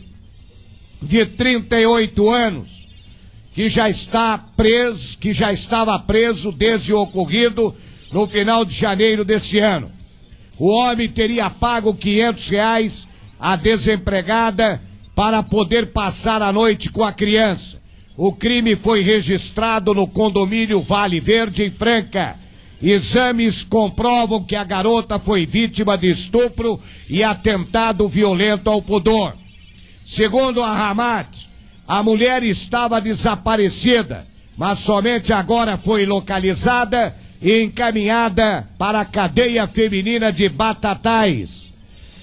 de trinta e oito anos, que já está preso, que já estava preso desde o ocorrido no final de janeiro desse ano. O homem teria pago quinhentos reais à desempregada para poder passar a noite com a criança. O crime foi registrado no condomínio Vale Verde, em Franca. Exames comprovam que a garota foi vítima de estupro e atentado violento ao pudor. Segundo a Ramate, a mulher estava desaparecida, mas somente agora foi localizada e encaminhada para a cadeia feminina de Batatais.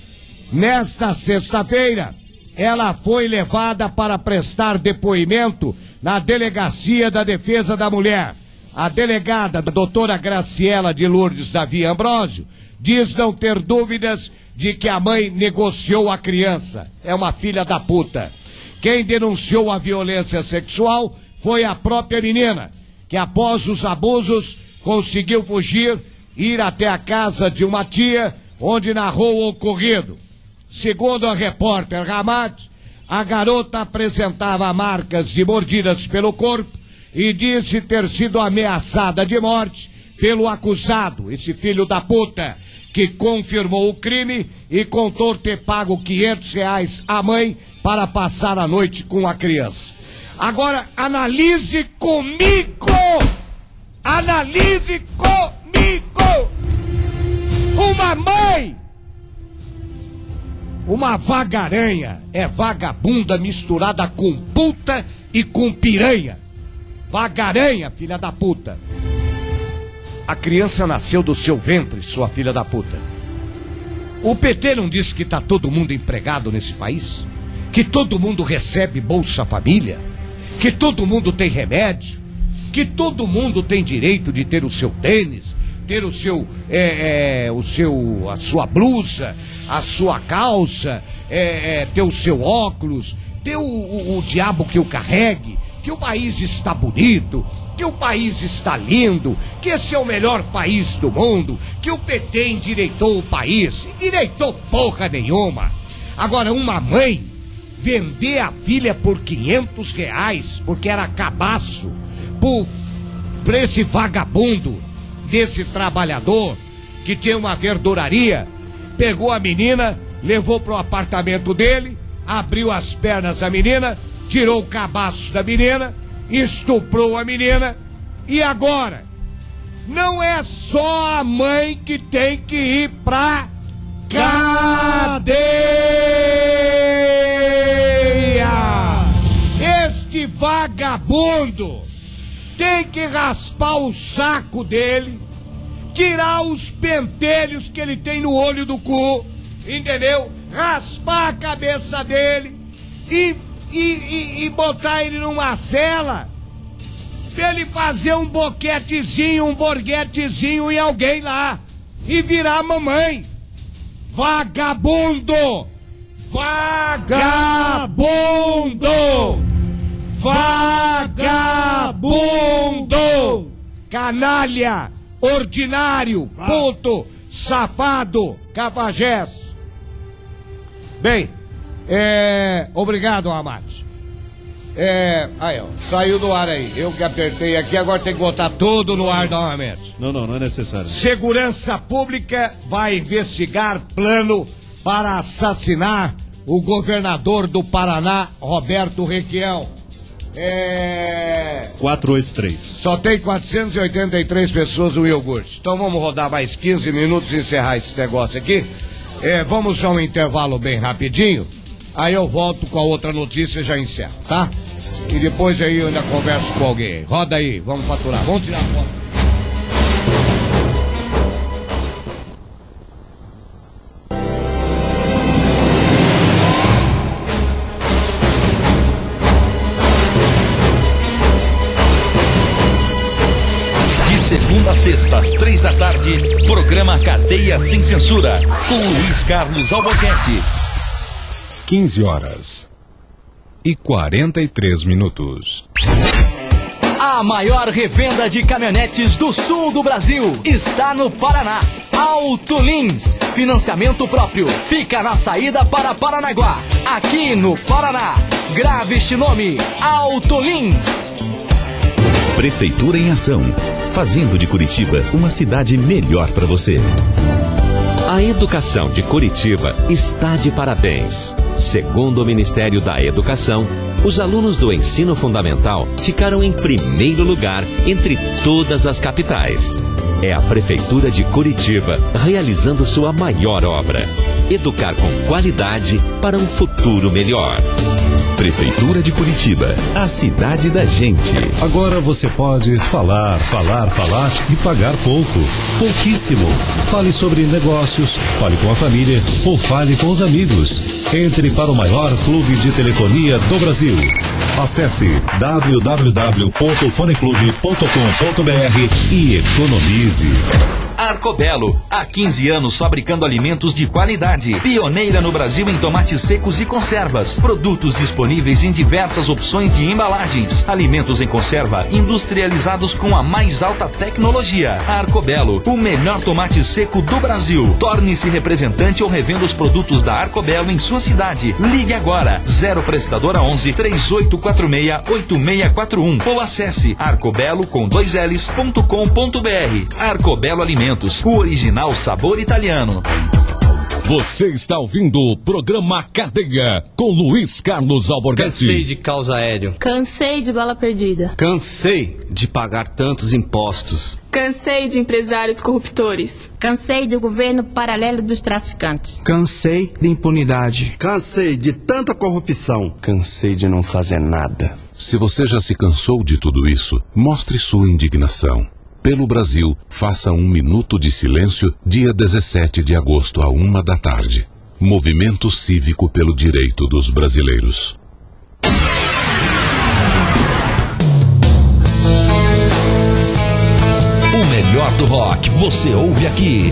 Nesta sexta-feira, ela foi levada para prestar depoimento na Delegacia da Defesa da Mulher. A delegada, a doutora Graciela de Lourdes Davi Ambrósio, diz não ter dúvidas de que a mãe negociou a criança. É uma filha da puta. Quem denunciou a violência sexual foi a própria menina, que após os abusos conseguiu fugir, ir até a casa de uma tia, onde narrou o ocorrido. Segundo a repórter Ramate, a garota apresentava marcas de mordidas pelo corpo e disse ter sido ameaçada de morte pelo acusado, esse filho da puta, que confirmou o crime e contou ter pago quinhentos reais à mãe para passar a noite com a criança. Agora, analise comigo! Analise comigo! Uma mãe! Uma vagaranha é vagabunda misturada com puta e com piranha. Vagaranha, filha da puta. A criança nasceu do seu ventre, sua filha da puta. O P T não disse que tá todo mundo empregado nesse país? Que todo mundo recebe Bolsa Família? Que todo mundo tem remédio? Que todo mundo tem direito de ter o seu tênis, ter o seu, é, é, o seu, a sua blusa, a sua calça, é, é, ter o seu óculos, ter o, o, o diabo que o carregue, que o país está bonito, que o país está lindo, que esse é o melhor país do mundo, que o P T endireitou o país. Endireitou porra nenhuma. Agora, uma mãe vender a filha por quinhentos reais, porque era cabaço, por, por esse vagabundo desse trabalhador que tinha uma verduraria, pegou a menina, levou para o apartamento dele, abriu as pernas da menina, tirou o cabaço da menina, estuprou a menina, e agora não é só a mãe que tem que ir pra cadeia. Este vagabundo tem que raspar o saco dele, tirar os pentelhos que ele tem no olho do cu, entendeu? Raspar a cabeça dele e, e, e, e botar ele numa cela pra ele fazer um boquetezinho, um borguetezinho em alguém lá e virar mamãe. Vagabundo! Vagabundo! Vagabundo! Canalha! Ordinário! Puto! Safado! Cafajés! Bem, é... obrigado, Amate. É... Aí, ó, saiu do ar aí. Eu que apertei aqui, agora tem que botar tudo no ar novamente. Não, não, não é necessário. Segurança Pública vai investigar plano para assassinar o governador do Paraná, Roberto Requião. É... quatrocentos e oitenta e três. Só tem quatrocentas e oitenta e três pessoas no iogurte. Então vamos rodar mais quinze minutos e encerrar esse negócio aqui. É, vamos a um intervalo bem rapidinho. Aí eu volto com a outra notícia e já encerro, tá? E depois aí eu ainda converso com alguém. Roda aí, vamos faturar, vamos tirar a foto. Segunda a sexta, às três da tarde, programa Cadeia Sem Censura, com Luiz Carlos Alborguete. quinze horas e quarenta e três minutos. A maior revenda de caminhonetes do sul do Brasil está no Paraná. Auto Lins, financiamento próprio, fica na saída para Paranaguá, aqui no Paraná. Grave este nome, Auto Lins. Prefeitura em ação, fazendo de Curitiba uma cidade melhor para você. A educação de Curitiba está de parabéns. Segundo o Ministério da Educação, os alunos do ensino fundamental ficaram em primeiro lugar entre todas as capitais. É a Prefeitura de Curitiba realizando sua maior obra: educar com qualidade para um futuro melhor. Prefeitura de Curitiba, a cidade da gente. Agora você pode falar, falar, falar e pagar pouco. Pouquíssimo. Fale sobre negócios, fale com a família ou fale com os amigos. Entre para o maior clube de telefonia do Brasil. Acesse w w w ponto foneclube ponto com ponto b r e economize. Arcobelo, há quinze anos fabricando alimentos de qualidade. Pioneira no Brasil em tomates secos e conservas. Produtos disponíveis em diversas opções de embalagens. Alimentos em conserva industrializados com a mais alta tecnologia. Arcobelo, o melhor tomate seco do Brasil. Torne-se representante ou revenda os produtos da Arcobelo em sua cidade. Ligue agora, zero prestadora onze, três oito quatro seis, oito seis quatro um ou acesse arcobelo com dois l's ponto com ponto b r. Arcobelo Alimentos, o original sabor italiano. Você está ouvindo o programa Cadeia com Luiz Carlos Alborguete. Cansei de causa aéreo. Cansei de bala perdida. Cansei de pagar tantos impostos. Cansei de empresários corruptores. Cansei do governo paralelo dos traficantes. Cansei de impunidade. Cansei de tanta corrupção. Cansei de não fazer nada. Se você já se cansou de tudo isso, mostre sua indignação. Pelo Brasil, faça um minuto de silêncio dia dezessete de agosto à uma da tarde. Movimento Cívico pelo Direito dos Brasileiros. O melhor do rock você ouve aqui.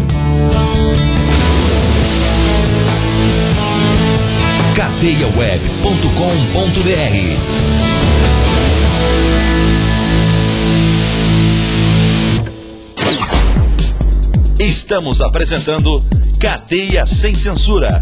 cadeia web ponto com ponto b r. Estamos apresentando Cadeia Sem Censura.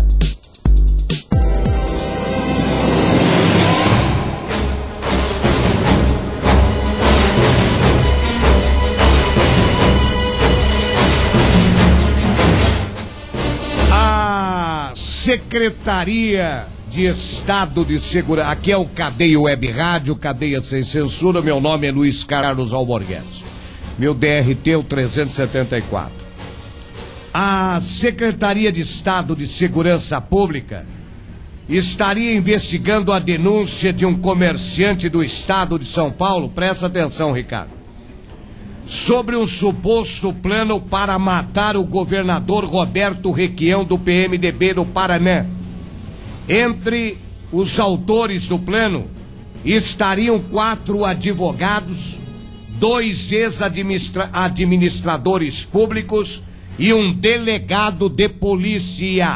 A Secretaria de Estado de Segurança. Aqui é o Cadeia Web Rádio, Cadeia Sem Censura. Meu nome é Luiz Carlos Alborguete. meu D R T, o trezentos e setenta e quatro. A Secretaria de Estado de Segurança Pública estaria investigando a denúncia de um comerciante do estado de São Paulo, presta atenção, Ricardo, sobre um suposto plano para matar o governador Roberto Requião do P M D B do Paraná. Entre os autores do plano estariam quatro advogados, dois ex-administradores públicos e um delegado de polícia.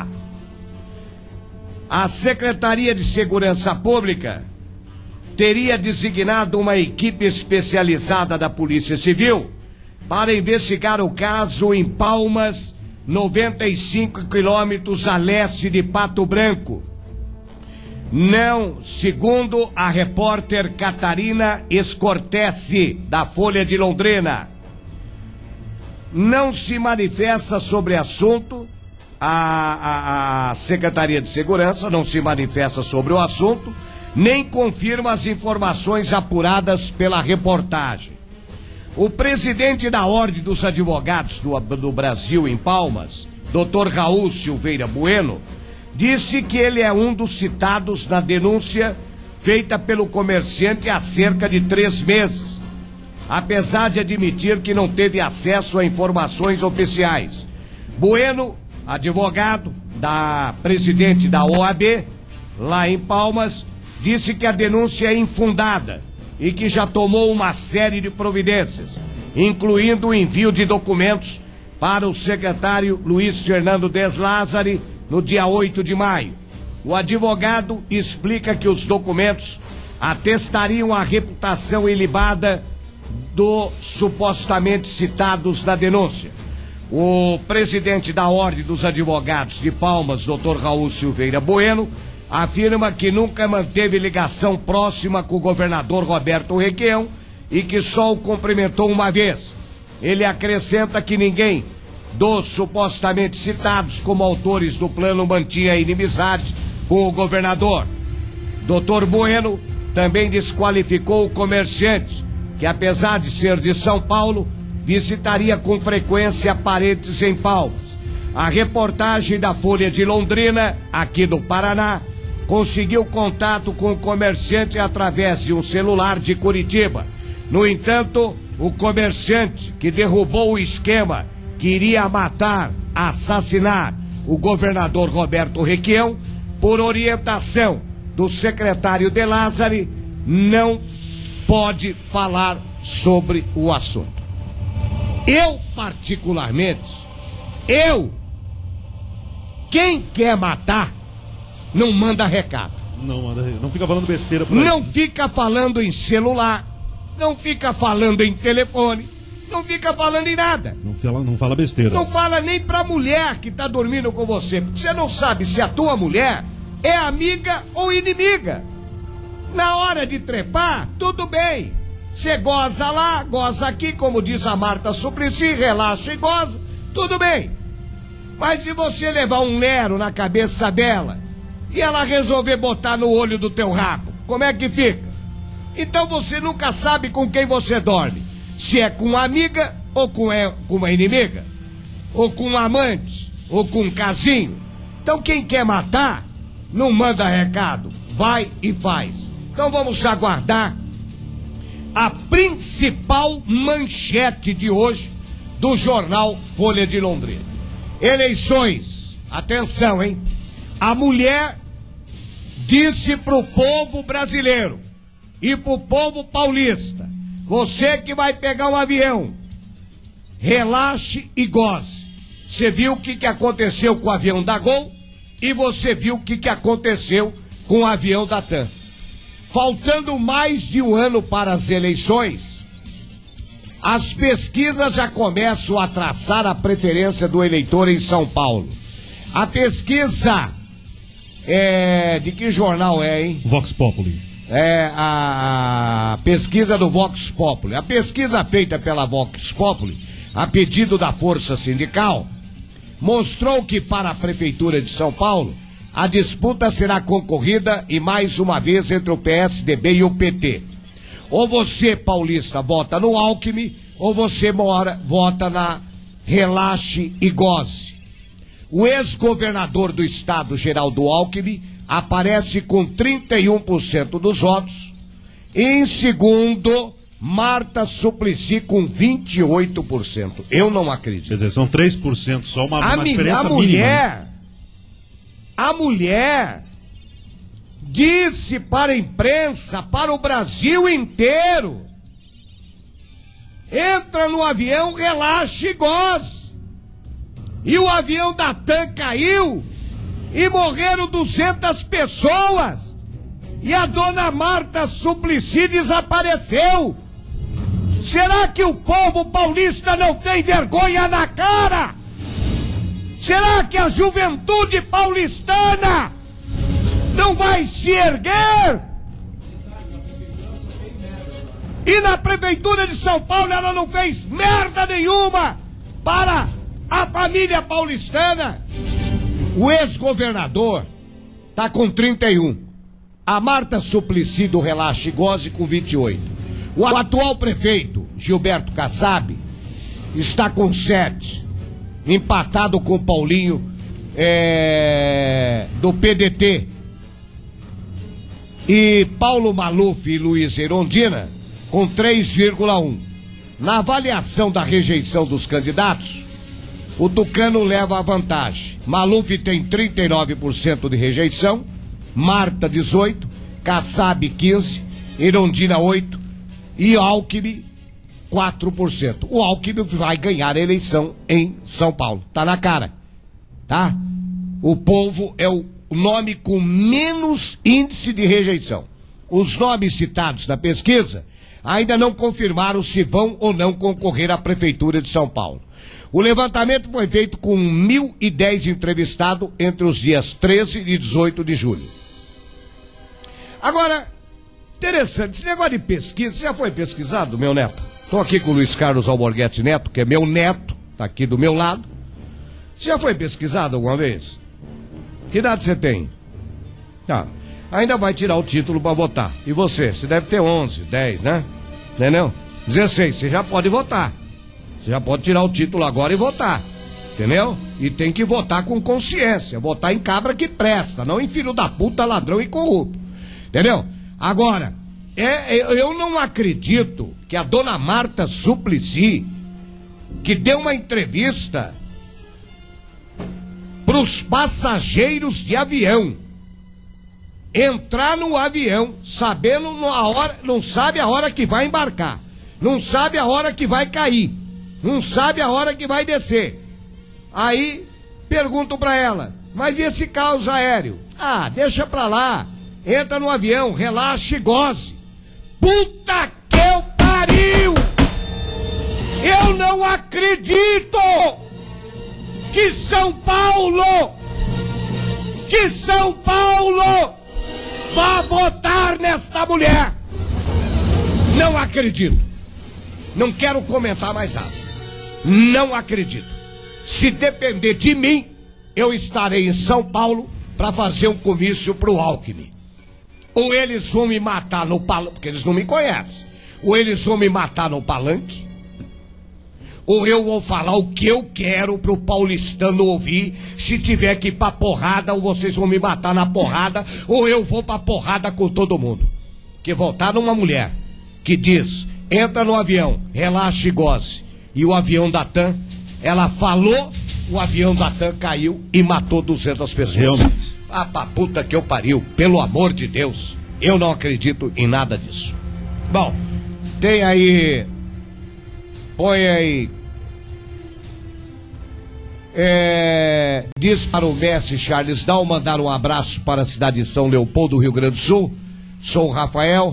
A Secretaria de Segurança Pública teria designado uma equipe especializada da Polícia Civil para investigar o caso em Palmas, noventa e cinco quilômetros a leste de Pato Branco. Não, segundo a repórter Catarina Escortese, da Folha de Londrina, não se manifesta sobre assunto, a, a, a Secretaria de Segurança não se manifesta sobre o assunto, nem confirma as informações apuradas pela reportagem. O presidente da Ordem dos Advogados do, do Brasil em Palmas, doutor Raul Silveira Bueno, disse que ele é um dos citados na denúncia feita pelo comerciante há cerca de três meses, apesar de admitir que não teve acesso a informações oficiais. Bueno, advogado da presidente da O A B, lá em Palmas, disse que a denúncia é infundada e que já tomou uma série de providências, incluindo o envio de documentos para o secretário Luiz Fernando Deslázari no dia oito de maio. O advogado explica que os documentos atestariam a reputação ilibada dos supostamente citados na denúncia. O presidente da Ordem dos Advogados de Palmas, doutor Raul Silveira Bueno, afirma que nunca manteve ligação próxima com o governador Roberto Requião e que só o cumprimentou uma vez. Ele acrescenta que ninguém dos supostamente citados como autores do plano mantinha inimizade com o governador. doutor Bueno também desqualificou o comerciante, que apesar de ser de São Paulo, visitaria com frequência parentes em Palmas. A reportagem da Folha de Londrina, aqui do Paraná, conseguiu contato com o comerciante através de um celular de Curitiba. No entanto, o comerciante que derrubou o esquema que iria matar, assassinar o governador Roberto Requião, por orientação do secretário De Lázari, não pode falar sobre o assunto. Eu, particularmente, eu, quem quer matar, não manda recado. Não manda, não fica falando besteira por Não fica falando em celular, não fica falando em telefone, não fica falando em nada. Não fala, não fala besteira. Não fala nem pra mulher que tá dormindo com você, porque você não sabe se a tua mulher é amiga ou inimiga. Na hora de trepar, tudo bem. Você goza lá, goza aqui, como diz a Marta Suplicy, relaxa e goza, tudo bem. Mas se você levar um lero na cabeça dela e ela resolver botar no olho do teu rabo, como é que fica? Então você nunca sabe com quem você dorme. Se é com uma amiga ou com, é, com uma inimiga, ou com um amante, ou com um casinho. Então quem quer matar, não manda recado, vai e faz. Então vamos aguardar a principal manchete de hoje do jornal Folha de Londrina. Eleições, atenção, hein? A mulher disse pro povo brasileiro e pro povo paulista: você que vai pegar um avião, relaxe e goze. Você viu o que, que aconteceu com o avião da Gol e você viu o que, que aconteceu com o avião da TAM. Faltando mais de um ano para as eleições, as pesquisas já começam a traçar a preferência do eleitor em São Paulo. A pesquisa é... de que jornal é, hein? Vox Populi. É a pesquisa do Vox Populi. A pesquisa feita pela Vox Populi, a pedido da Força Sindical, mostrou que para a Prefeitura de São Paulo, a disputa será concorrida e mais uma vez entre o P S D B e o P T. Ou você, paulista, vota no Alckmin, ou você mora, vota na Relaxe e Goze. O ex-governador do estado, Geraldo Alckmin, aparece com trinta e um por cento dos votos. Em segundo, Marta Suplicy com vinte e oito por cento. Eu não acredito. Quer dizer, são três por cento, só uma, a uma mi, diferença a mínima. Mulher, a mulher disse para a imprensa, para o Brasil inteiro: entra no avião, relaxa e goze. E o avião da TAM caiu e morreram duzentas pessoas. E a dona Marta Suplicy desapareceu. Será que o povo paulista não tem vergonha na cara? Será que a juventude paulistana não vai se erguer? E na prefeitura de São Paulo ela não fez merda nenhuma para a família paulistana. O ex-governador tá com trinta e um. A Marta Suplicy do Relaxe e Goze com vinte e oito. O atual prefeito, Gilberto Kassab, está com sete. Empatado com o Paulinho é, do P D T. E Paulo Maluf e Luiz Erondina com três vírgula um. Na avaliação da rejeição dos candidatos, o Tucano leva a vantagem. Maluf tem trinta e nove por cento de rejeição, Marta dezoito por cento, Kassab quinze por cento, Erondina oito por cento e Alckmin quatro por cento. O Alckmin vai ganhar a eleição em São Paulo. Tá na cara, tá? O Povo é o nome com menos índice de rejeição. Os nomes citados na pesquisa ainda não confirmaram se vão ou não concorrer à Prefeitura de São Paulo. O levantamento foi feito com mil e dez entrevistados entre os dias treze e dezoito de julho. Agora, interessante, esse negócio de pesquisa, já foi pesquisado, meu neto? Estou aqui com o Luiz Carlos Alborguete Neto, que é meu neto, está aqui do meu lado. Você já foi pesquisado alguma vez? Que idade você tem? Tá. Ainda vai tirar o título para votar. E você? Você deve ter onze, dez, né? Entendeu? dezesseis, você já pode votar. Você já pode tirar o título agora e votar. Entendeu? E tem que votar com consciência. Votar em cabra que presta, não em filho da puta, ladrão e corrupto. Entendeu? Agora, é, eu não acredito que a dona Marta Suplicy, que deu uma entrevista para os passageiros de avião, entrar no avião sabendo a hora, não sabe a hora que vai embarcar, não sabe a hora que vai cair, não sabe a hora que vai descer. Aí pergunto para ela: mas e esse caos aéreo? Ah, deixa pra lá, entra no avião, relaxa e goze. Puta que eu pariu! Eu não acredito que São Paulo, que São Paulo vá votar nesta mulher. Não acredito. Não quero comentar mais nada. Não acredito. Se depender de mim, eu estarei em São Paulo para fazer um comício pro Alckmin. Ou eles vão me matar no palanque, porque eles não me conhecem. Ou eles vão me matar no palanque, ou eu vou falar o que eu quero pro paulistano ouvir. Se tiver que ir pra porrada, ou vocês vão me matar na porrada, ou eu vou pra porrada com todo mundo. Que voltar numa mulher que diz: entra no avião, relaxa e goze. E o avião da TAM, ela falou, o avião da TAM caiu e matou duzentas pessoas. Realmente. Ah, pra puta que eu pariu, pelo amor de Deus, eu não acredito em nada disso. Bom, tem aí, põe aí, é, diz para o Messi Charles Down mandar um abraço para a cidade de São Leopoldo, Rio Grande do Sul. Sou o Rafael,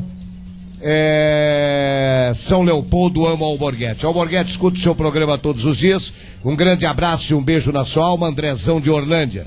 é, São Leopoldo, amo Alborguete. Alborguete, escuta o seu programa todos os dias. Um grande abraço e um beijo na sua alma. Andrezão de Orlândia.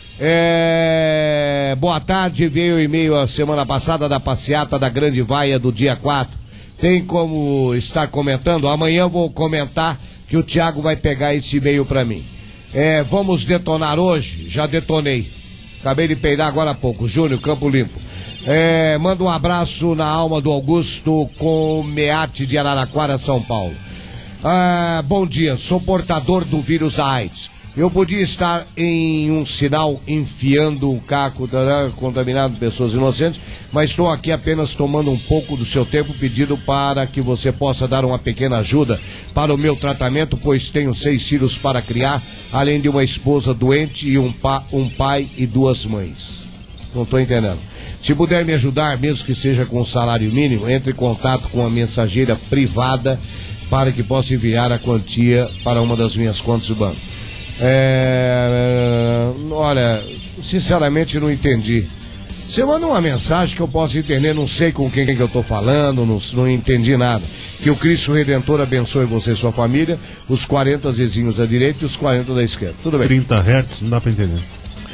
É... Boa tarde, veio o e-mail a semana passada da passeata da Grande Vaia do dia quatro. Tem como estar comentando? Amanhã vou comentar, que o Thiago vai pegar esse e-mail pra mim. É, vamos detonar hoje? Já detonei. Acabei de peidar agora há pouco. Júnior, Campo Limpo. É, manda um abraço na alma do Augusto com Meate de Araraquara, São Paulo. Ah, bom dia, sou portador do vírus da AIDS. Eu podia estar em um sinal enfiando um caco contaminado de pessoas inocentes, mas estou aqui apenas tomando um pouco do seu tempo, pedindo para que você possa dar uma pequena ajuda para o meu tratamento, pois tenho seis filhos para criar, além de uma esposa doente e um, pa, um pai e duas mães. Não estou entendendo. Se puder me ajudar, mesmo que seja com um salário mínimo, entre em contato com a mensageira privada para que possa enviar a quantia para uma das minhas contas do banco. É, olha, sinceramente não entendi. Você manda uma mensagem que eu possa entender, não sei com quem que eu estou falando, não, não entendi nada. Que o Cristo Redentor abençoe você e sua família, os quarenta vizinhos da direita e os quarenta da esquerda. Tudo bem. trinta hertz, não dá pra entender.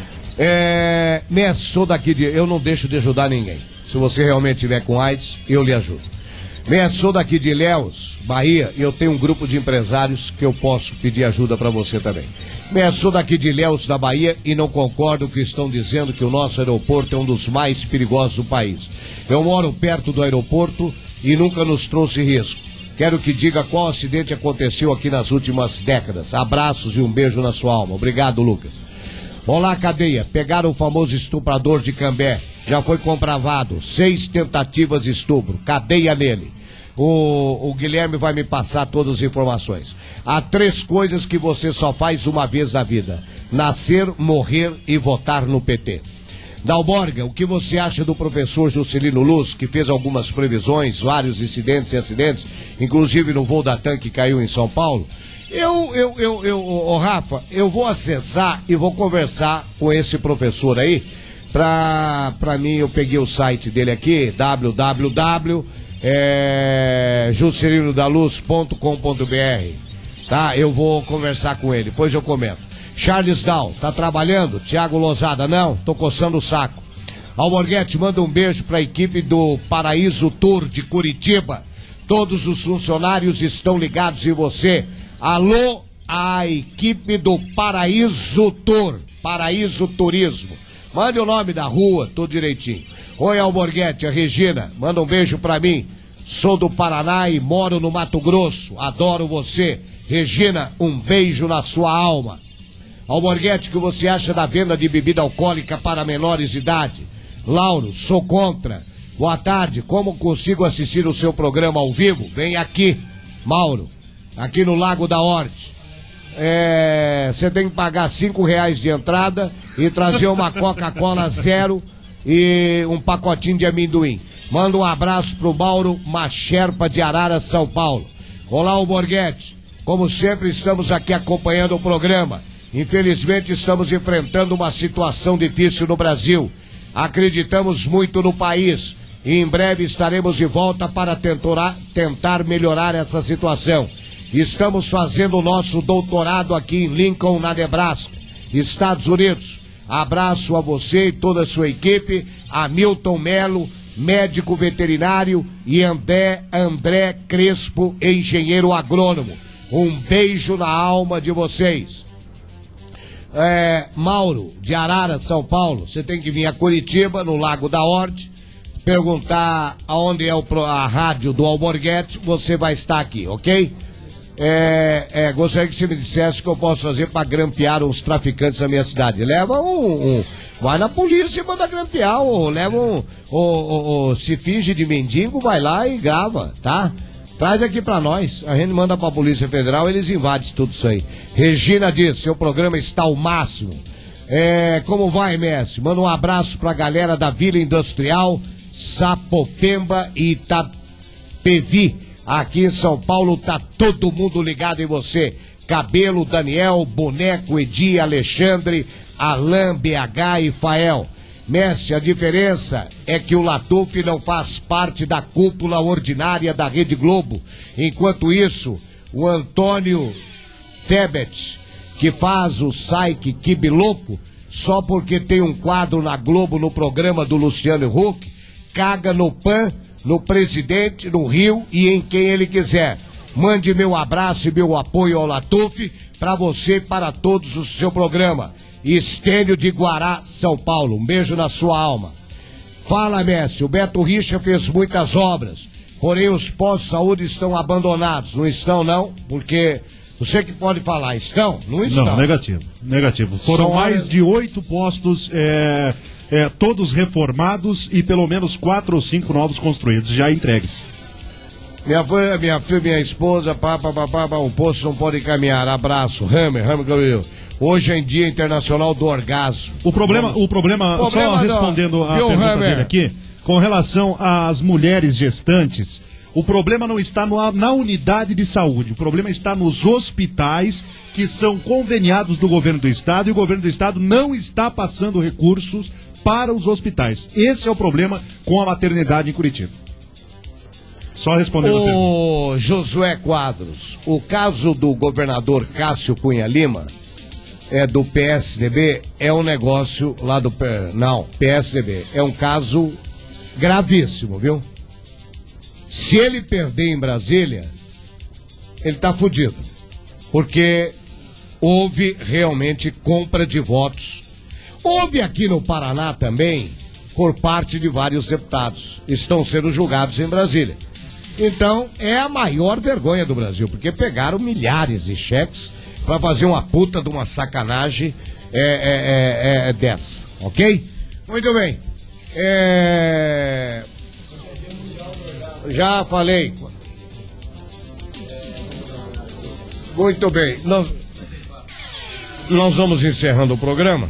É, Messi, sou daqui de... Eu não deixo de ajudar ninguém. Se você realmente tiver com AIDS, eu lhe ajudo. Messi, sou daqui de Ilhéus, Bahia, e eu tenho um grupo de empresários que eu posso pedir ajuda para você também. Messi, sou daqui de Ilhéus, da Bahia, e não concordo que estão dizendo que o nosso aeroporto é um dos mais perigosos do país. Eu moro perto do aeroporto e nunca nos trouxe risco. Quero que diga qual acidente aconteceu aqui nas últimas décadas. Abraços e um beijo na sua alma. Obrigado, Lucas. Olá, cadeia. Pegaram o famoso estuprador de Cambé. Já foi comprovado. Seis tentativas de estupro. Cadeia nele. O, o Guilherme vai me passar todas as informações. Há três coisas que você só faz uma vez na vida: nascer, morrer e votar no P T. Dalborga, o que você acha do professor Juscelino Luz, que fez algumas previsões, vários incidentes e acidentes, inclusive no voo da TAM que caiu em São Paulo? Eu, eu, eu, eu, oh, Rafa, eu vou acessar e vou conversar com esse professor aí. Pra, pra mim, eu peguei o site dele aqui, w w w ponto juscelino da luz ponto com ponto b r. Tá? Eu vou conversar com ele, depois eu comento. Charles Down, tá trabalhando? Tiago Lozada, não, tô coçando o saco. Alborguete, manda um beijo pra equipe do Paraíso Tour de Curitiba. Todos os funcionários estão ligados em você. Alô, a equipe do Paraíso Tour, Paraíso Turismo. Mande o nome da rua, tudo direitinho. Oi, Alborguete, a Regina, manda um beijo pra mim. Sou do Paraná e moro no Mato Grosso. Adoro você. Regina, um beijo na sua alma. Alborguete, o que você acha da venda de bebida alcoólica para menores de idade? Lauro, sou contra. Boa tarde, como consigo assistir o seu programa ao vivo? Vem aqui, Mauro, aqui no Lago da Horte. É, você tem que pagar cinco reais de entrada e trazer uma Coca-Cola zero e um pacotinho de amendoim. Manda um abraço pro Mauro Macherpa de Arara, São Paulo. Olá, Alborguete. Como sempre, estamos aqui acompanhando o programa. Infelizmente, estamos enfrentando uma situação difícil no Brasil. Acreditamos muito no país e em breve estaremos de volta para tentar, tentar melhorar essa situação. Estamos fazendo o nosso doutorado aqui em Lincoln, na Nebraska, Estados Unidos. Abraço a você e toda a sua equipe, Hamilton Melo, médico veterinário, e André, André Crespo, engenheiro agrônomo. Um beijo na alma de vocês. É, Mauro, de Arara, São Paulo, você tem que vir a Curitiba, no Lago da Horte, perguntar aonde é o, a rádio do Alborguete, você vai estar aqui, ok? É, é, gostaria que você me dissesse o que eu posso fazer para grampear os traficantes da minha cidade. Leva um, um vai na polícia e manda grampear, ou leva um, ou, ou, ou se finge de mendigo, vai lá e grava, tá? Traz aqui pra nós, a gente manda pra Polícia Federal, eles invadem tudo isso aí. Regina diz, seu programa está ao máximo. É, como vai, Messi? Manda um abraço pra galera da Vila Industrial, Sapopemba e Itapevi. Aqui em São Paulo tá todo mundo ligado em você. Cabelo, Daniel, Boneco, Edi, Alexandre, Alain, B H e Fael. Messi, a diferença é que o Latuf não faz parte da cúpula ordinária da Rede Globo. Enquanto isso, o Antônio Tebet, que faz o Saik Kibiloco, só porque tem um quadro na Globo no programa do Luciano Huck, caga no P A N, no presidente, no Rio e em quem ele quiser. Mande meu abraço e meu apoio ao Latuf para você e para todos o seu programa. Estênio de Guará, São Paulo. Um beijo na sua alma. Fala, Messi. O Beto Richa fez muitas obras porém os postos de saúde estão abandonados. Não estão, não, porque você que pode falar, estão? Não estão. Não, negativo, negativo. Foram Só mais hora... de oito postos, é, é, todos reformados e pelo menos quatro ou cinco novos construídos, já entregues. Minha filha, minha filha, minha esposa, papa, papa, pá, o posto não pode caminhar. Abraço, Hammer, Hammer Gabriel. Hoje em Dia Internacional do Orgasmo. O problema, o problema, o problema só respondendo a pergunta Hammer. dele aqui, com relação às mulheres gestantes, o problema não está no, na unidade de saúde, o problema está nos hospitais que são conveniados do governo do estado e o governo do estado não está passando recursos para os hospitais. Esse é o problema com a maternidade em Curitiba. Só respondendo a pergunta. Ô, Josué Quadros, o caso do governador Cássio Cunha Lima, é do P S D B, é um negócio lá do... Não, P S D B, é um caso gravíssimo, viu? Se ele perder em Brasília, ele tá fudido. Porque houve realmente compra de votos. Houve aqui no Paraná também, por parte de vários deputados. Estão sendo julgados em Brasília. Então, é a maior vergonha do Brasil, porque pegaram milhares de cheques para fazer uma puta de uma sacanagem é, é, é, é dessa, ok? Muito bem. É... Já falei. Muito bem. Nós, nós vamos encerrando o programa.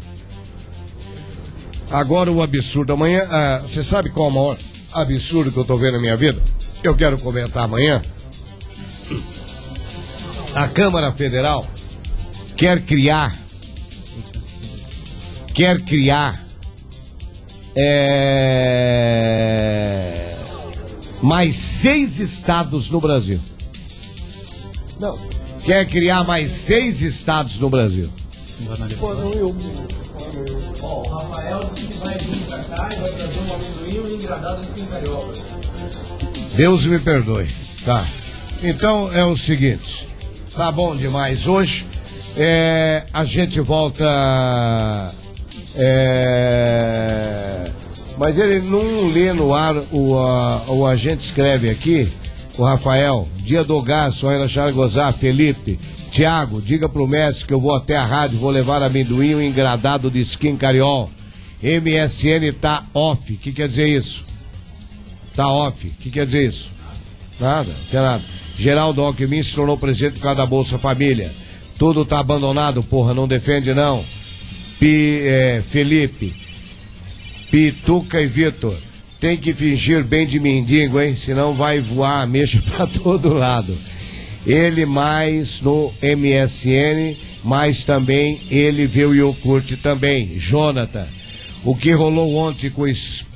Agora o absurdo. Amanhã, ah, você sabe qual é o maior absurdo que eu tô vendo na minha vida? Eu quero comentar amanhã. A Câmara Federal quer criar quer criar é, mais seis estados no Brasil. Não, quer criar mais seis estados no Brasil. Pô, não, eu... Ó, o Rafael disse que vai vir pra cá e vai trazer um amendoim e um engradado de carioca. Deus me perdoe, tá? Então é o seguinte, tá bom demais hoje, é, a gente volta, é, mas ele não lê no ar, o, a, o agente escreve aqui, o Rafael, dia do gás, só relaxar gozar, Felipe, Tiago, diga pro mestre que eu vou até a rádio, vou levar amendoim e um engradado de skin cariol, M S N tá off, o que quer dizer isso? Tá off, o que quer dizer isso? Nada, não quer nada. Geraldo Alckmin se tornou presidente por causa da Bolsa Família. Tudo tá abandonado, porra, não defende não. Pi, é, Felipe, Pituca e Vitor, tem que fingir bem de mendigo, hein? Senão vai voar a mexa pra todo lado. Ele mais no M S N, mas também ele vê o iogurte também. Jonathan, o que rolou ontem com o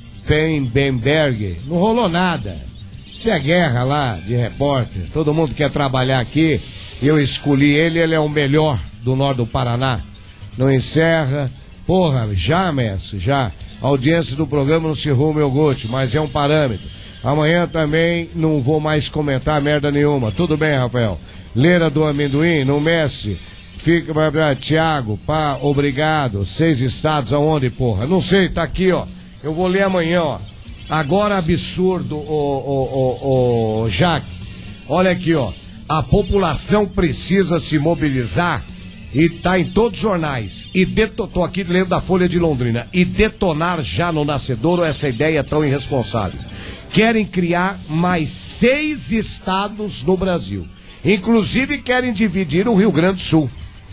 Spenberg, não rolou nada. Isso é guerra lá de repórter, todo mundo quer trabalhar aqui, eu escolhi ele, ele é o melhor do norte do Paraná. Não encerra, porra, já, Messi, já. A audiência do programa não se rumo meu gote, mas é um parâmetro. Amanhã também não vou mais comentar merda nenhuma. Tudo bem, Rafael? Leira do amendoim, não Messi. Fica, vai, vai, Thiago, pá, obrigado. Seis estados aonde, porra? Não sei, tá aqui, ó. Eu vou ler amanhã, ó. Agora absurdo, ô, ô, ô, ô, Jaque. Olha aqui, ó. A população precisa se mobilizar e tá em todos os jornais. E deto... tô aqui lendo da Folha de Londrina. E detonar já no nascedouro essa ideia tão irresponsável. Querem criar mais seis estados no Brasil. Inclusive querem dividir o Rio Grande do Sul.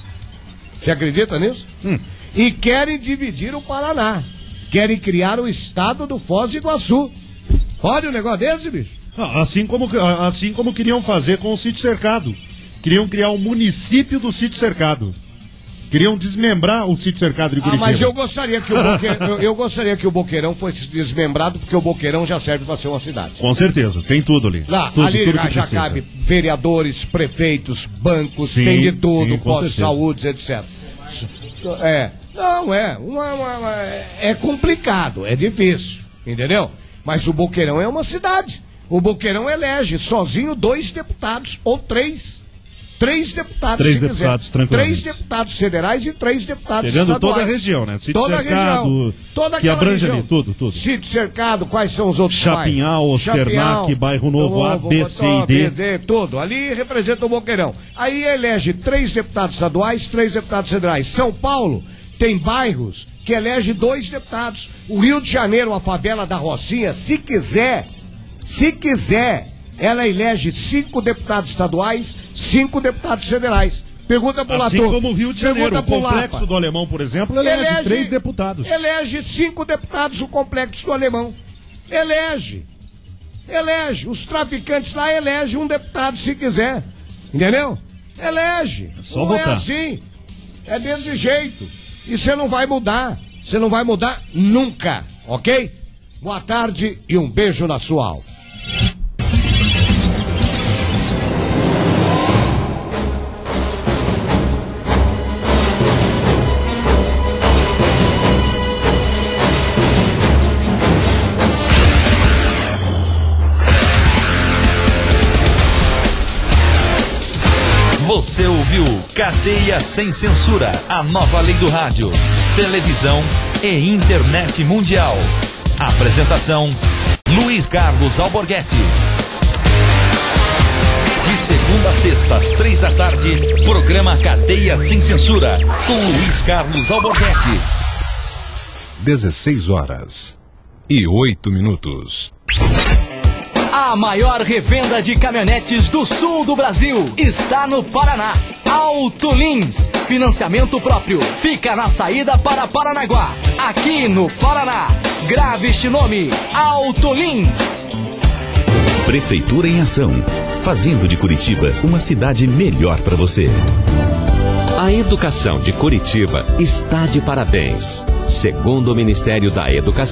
Você acredita nisso? Hum. E querem dividir o Paraná. Querem criar o estado do Foz do Iguaçu. Pode um negócio desse, bicho? Assim como, assim como queriam fazer com o sítio cercado. Queriam criar um município do sítio cercado. Queriam desmembrar o sítio cercado de Curitiba. Ah, mas eu gostaria que o Boqueirão, eu, eu gostaria que o Boqueirão fosse desmembrado, porque o Boqueirão já serve para ser uma cidade. Com certeza, tem tudo ali. Lá, tudo, ali tudo já, já cabe vereadores, prefeitos, bancos, sim, tem de tudo, pós-saúde, etcétera. É, não, é, uma, uma, uma, é complicado, é difícil, entendeu? Mas o Boqueirão é uma cidade. O Boqueirão elege sozinho dois deputados, ou três. três deputados, três se deputados, quiser. tranquilamente. Três deputados federais e três deputados Pegando estaduais. toda a região, né? Sítio toda Cercado, a região. Toda que abrange região. ali, tudo, tudo. Sítio Cercado, quais são os outros Chapinhal, bairros? Osternac, Bairro Novo, A, B, C e D. B, D, tudo. Ali representa o Boqueirão. Aí elege três deputados estaduais, três deputados federais. São Paulo tem bairros que elege dois deputados. O Rio de Janeiro, a favela da Rocinha, se quiser, se quiser, ela elege cinco deputados estaduais, cinco deputados federais. Pergunta pro Assim Lator. como o Rio de Janeiro, o Complexo Lapa. do Alemão, por exemplo, elege, elege três deputados. Elege cinco deputados o Complexo do Alemão. Elege. Elege. Os traficantes lá elegem um deputado se quiser. Entendeu? Elege. É só não votar. É assim. É desse jeito. E você não vai mudar. Você não vai mudar nunca. Ok? Boa tarde e um beijo na sua alma. Você ouviu Cadeia Sem Censura, a nova lei do rádio, televisão e internet mundial. Apresentação, Luiz Carlos Alborguete. De segunda a sexta, às três da tarde, programa Cadeia Sem Censura, com Luiz Carlos Alborguete. dezesseis horas e oito minutos. A maior revenda de caminhonetes do sul do Brasil está no Paraná. Auto Lins, financiamento próprio. Fica na saída para Paranaguá. Aqui no Paraná. Grave este nome: Auto Lins. Prefeitura em ação, fazendo de Curitiba uma cidade melhor para você. A educação de Curitiba está de parabéns. Segundo o Ministério da Educação,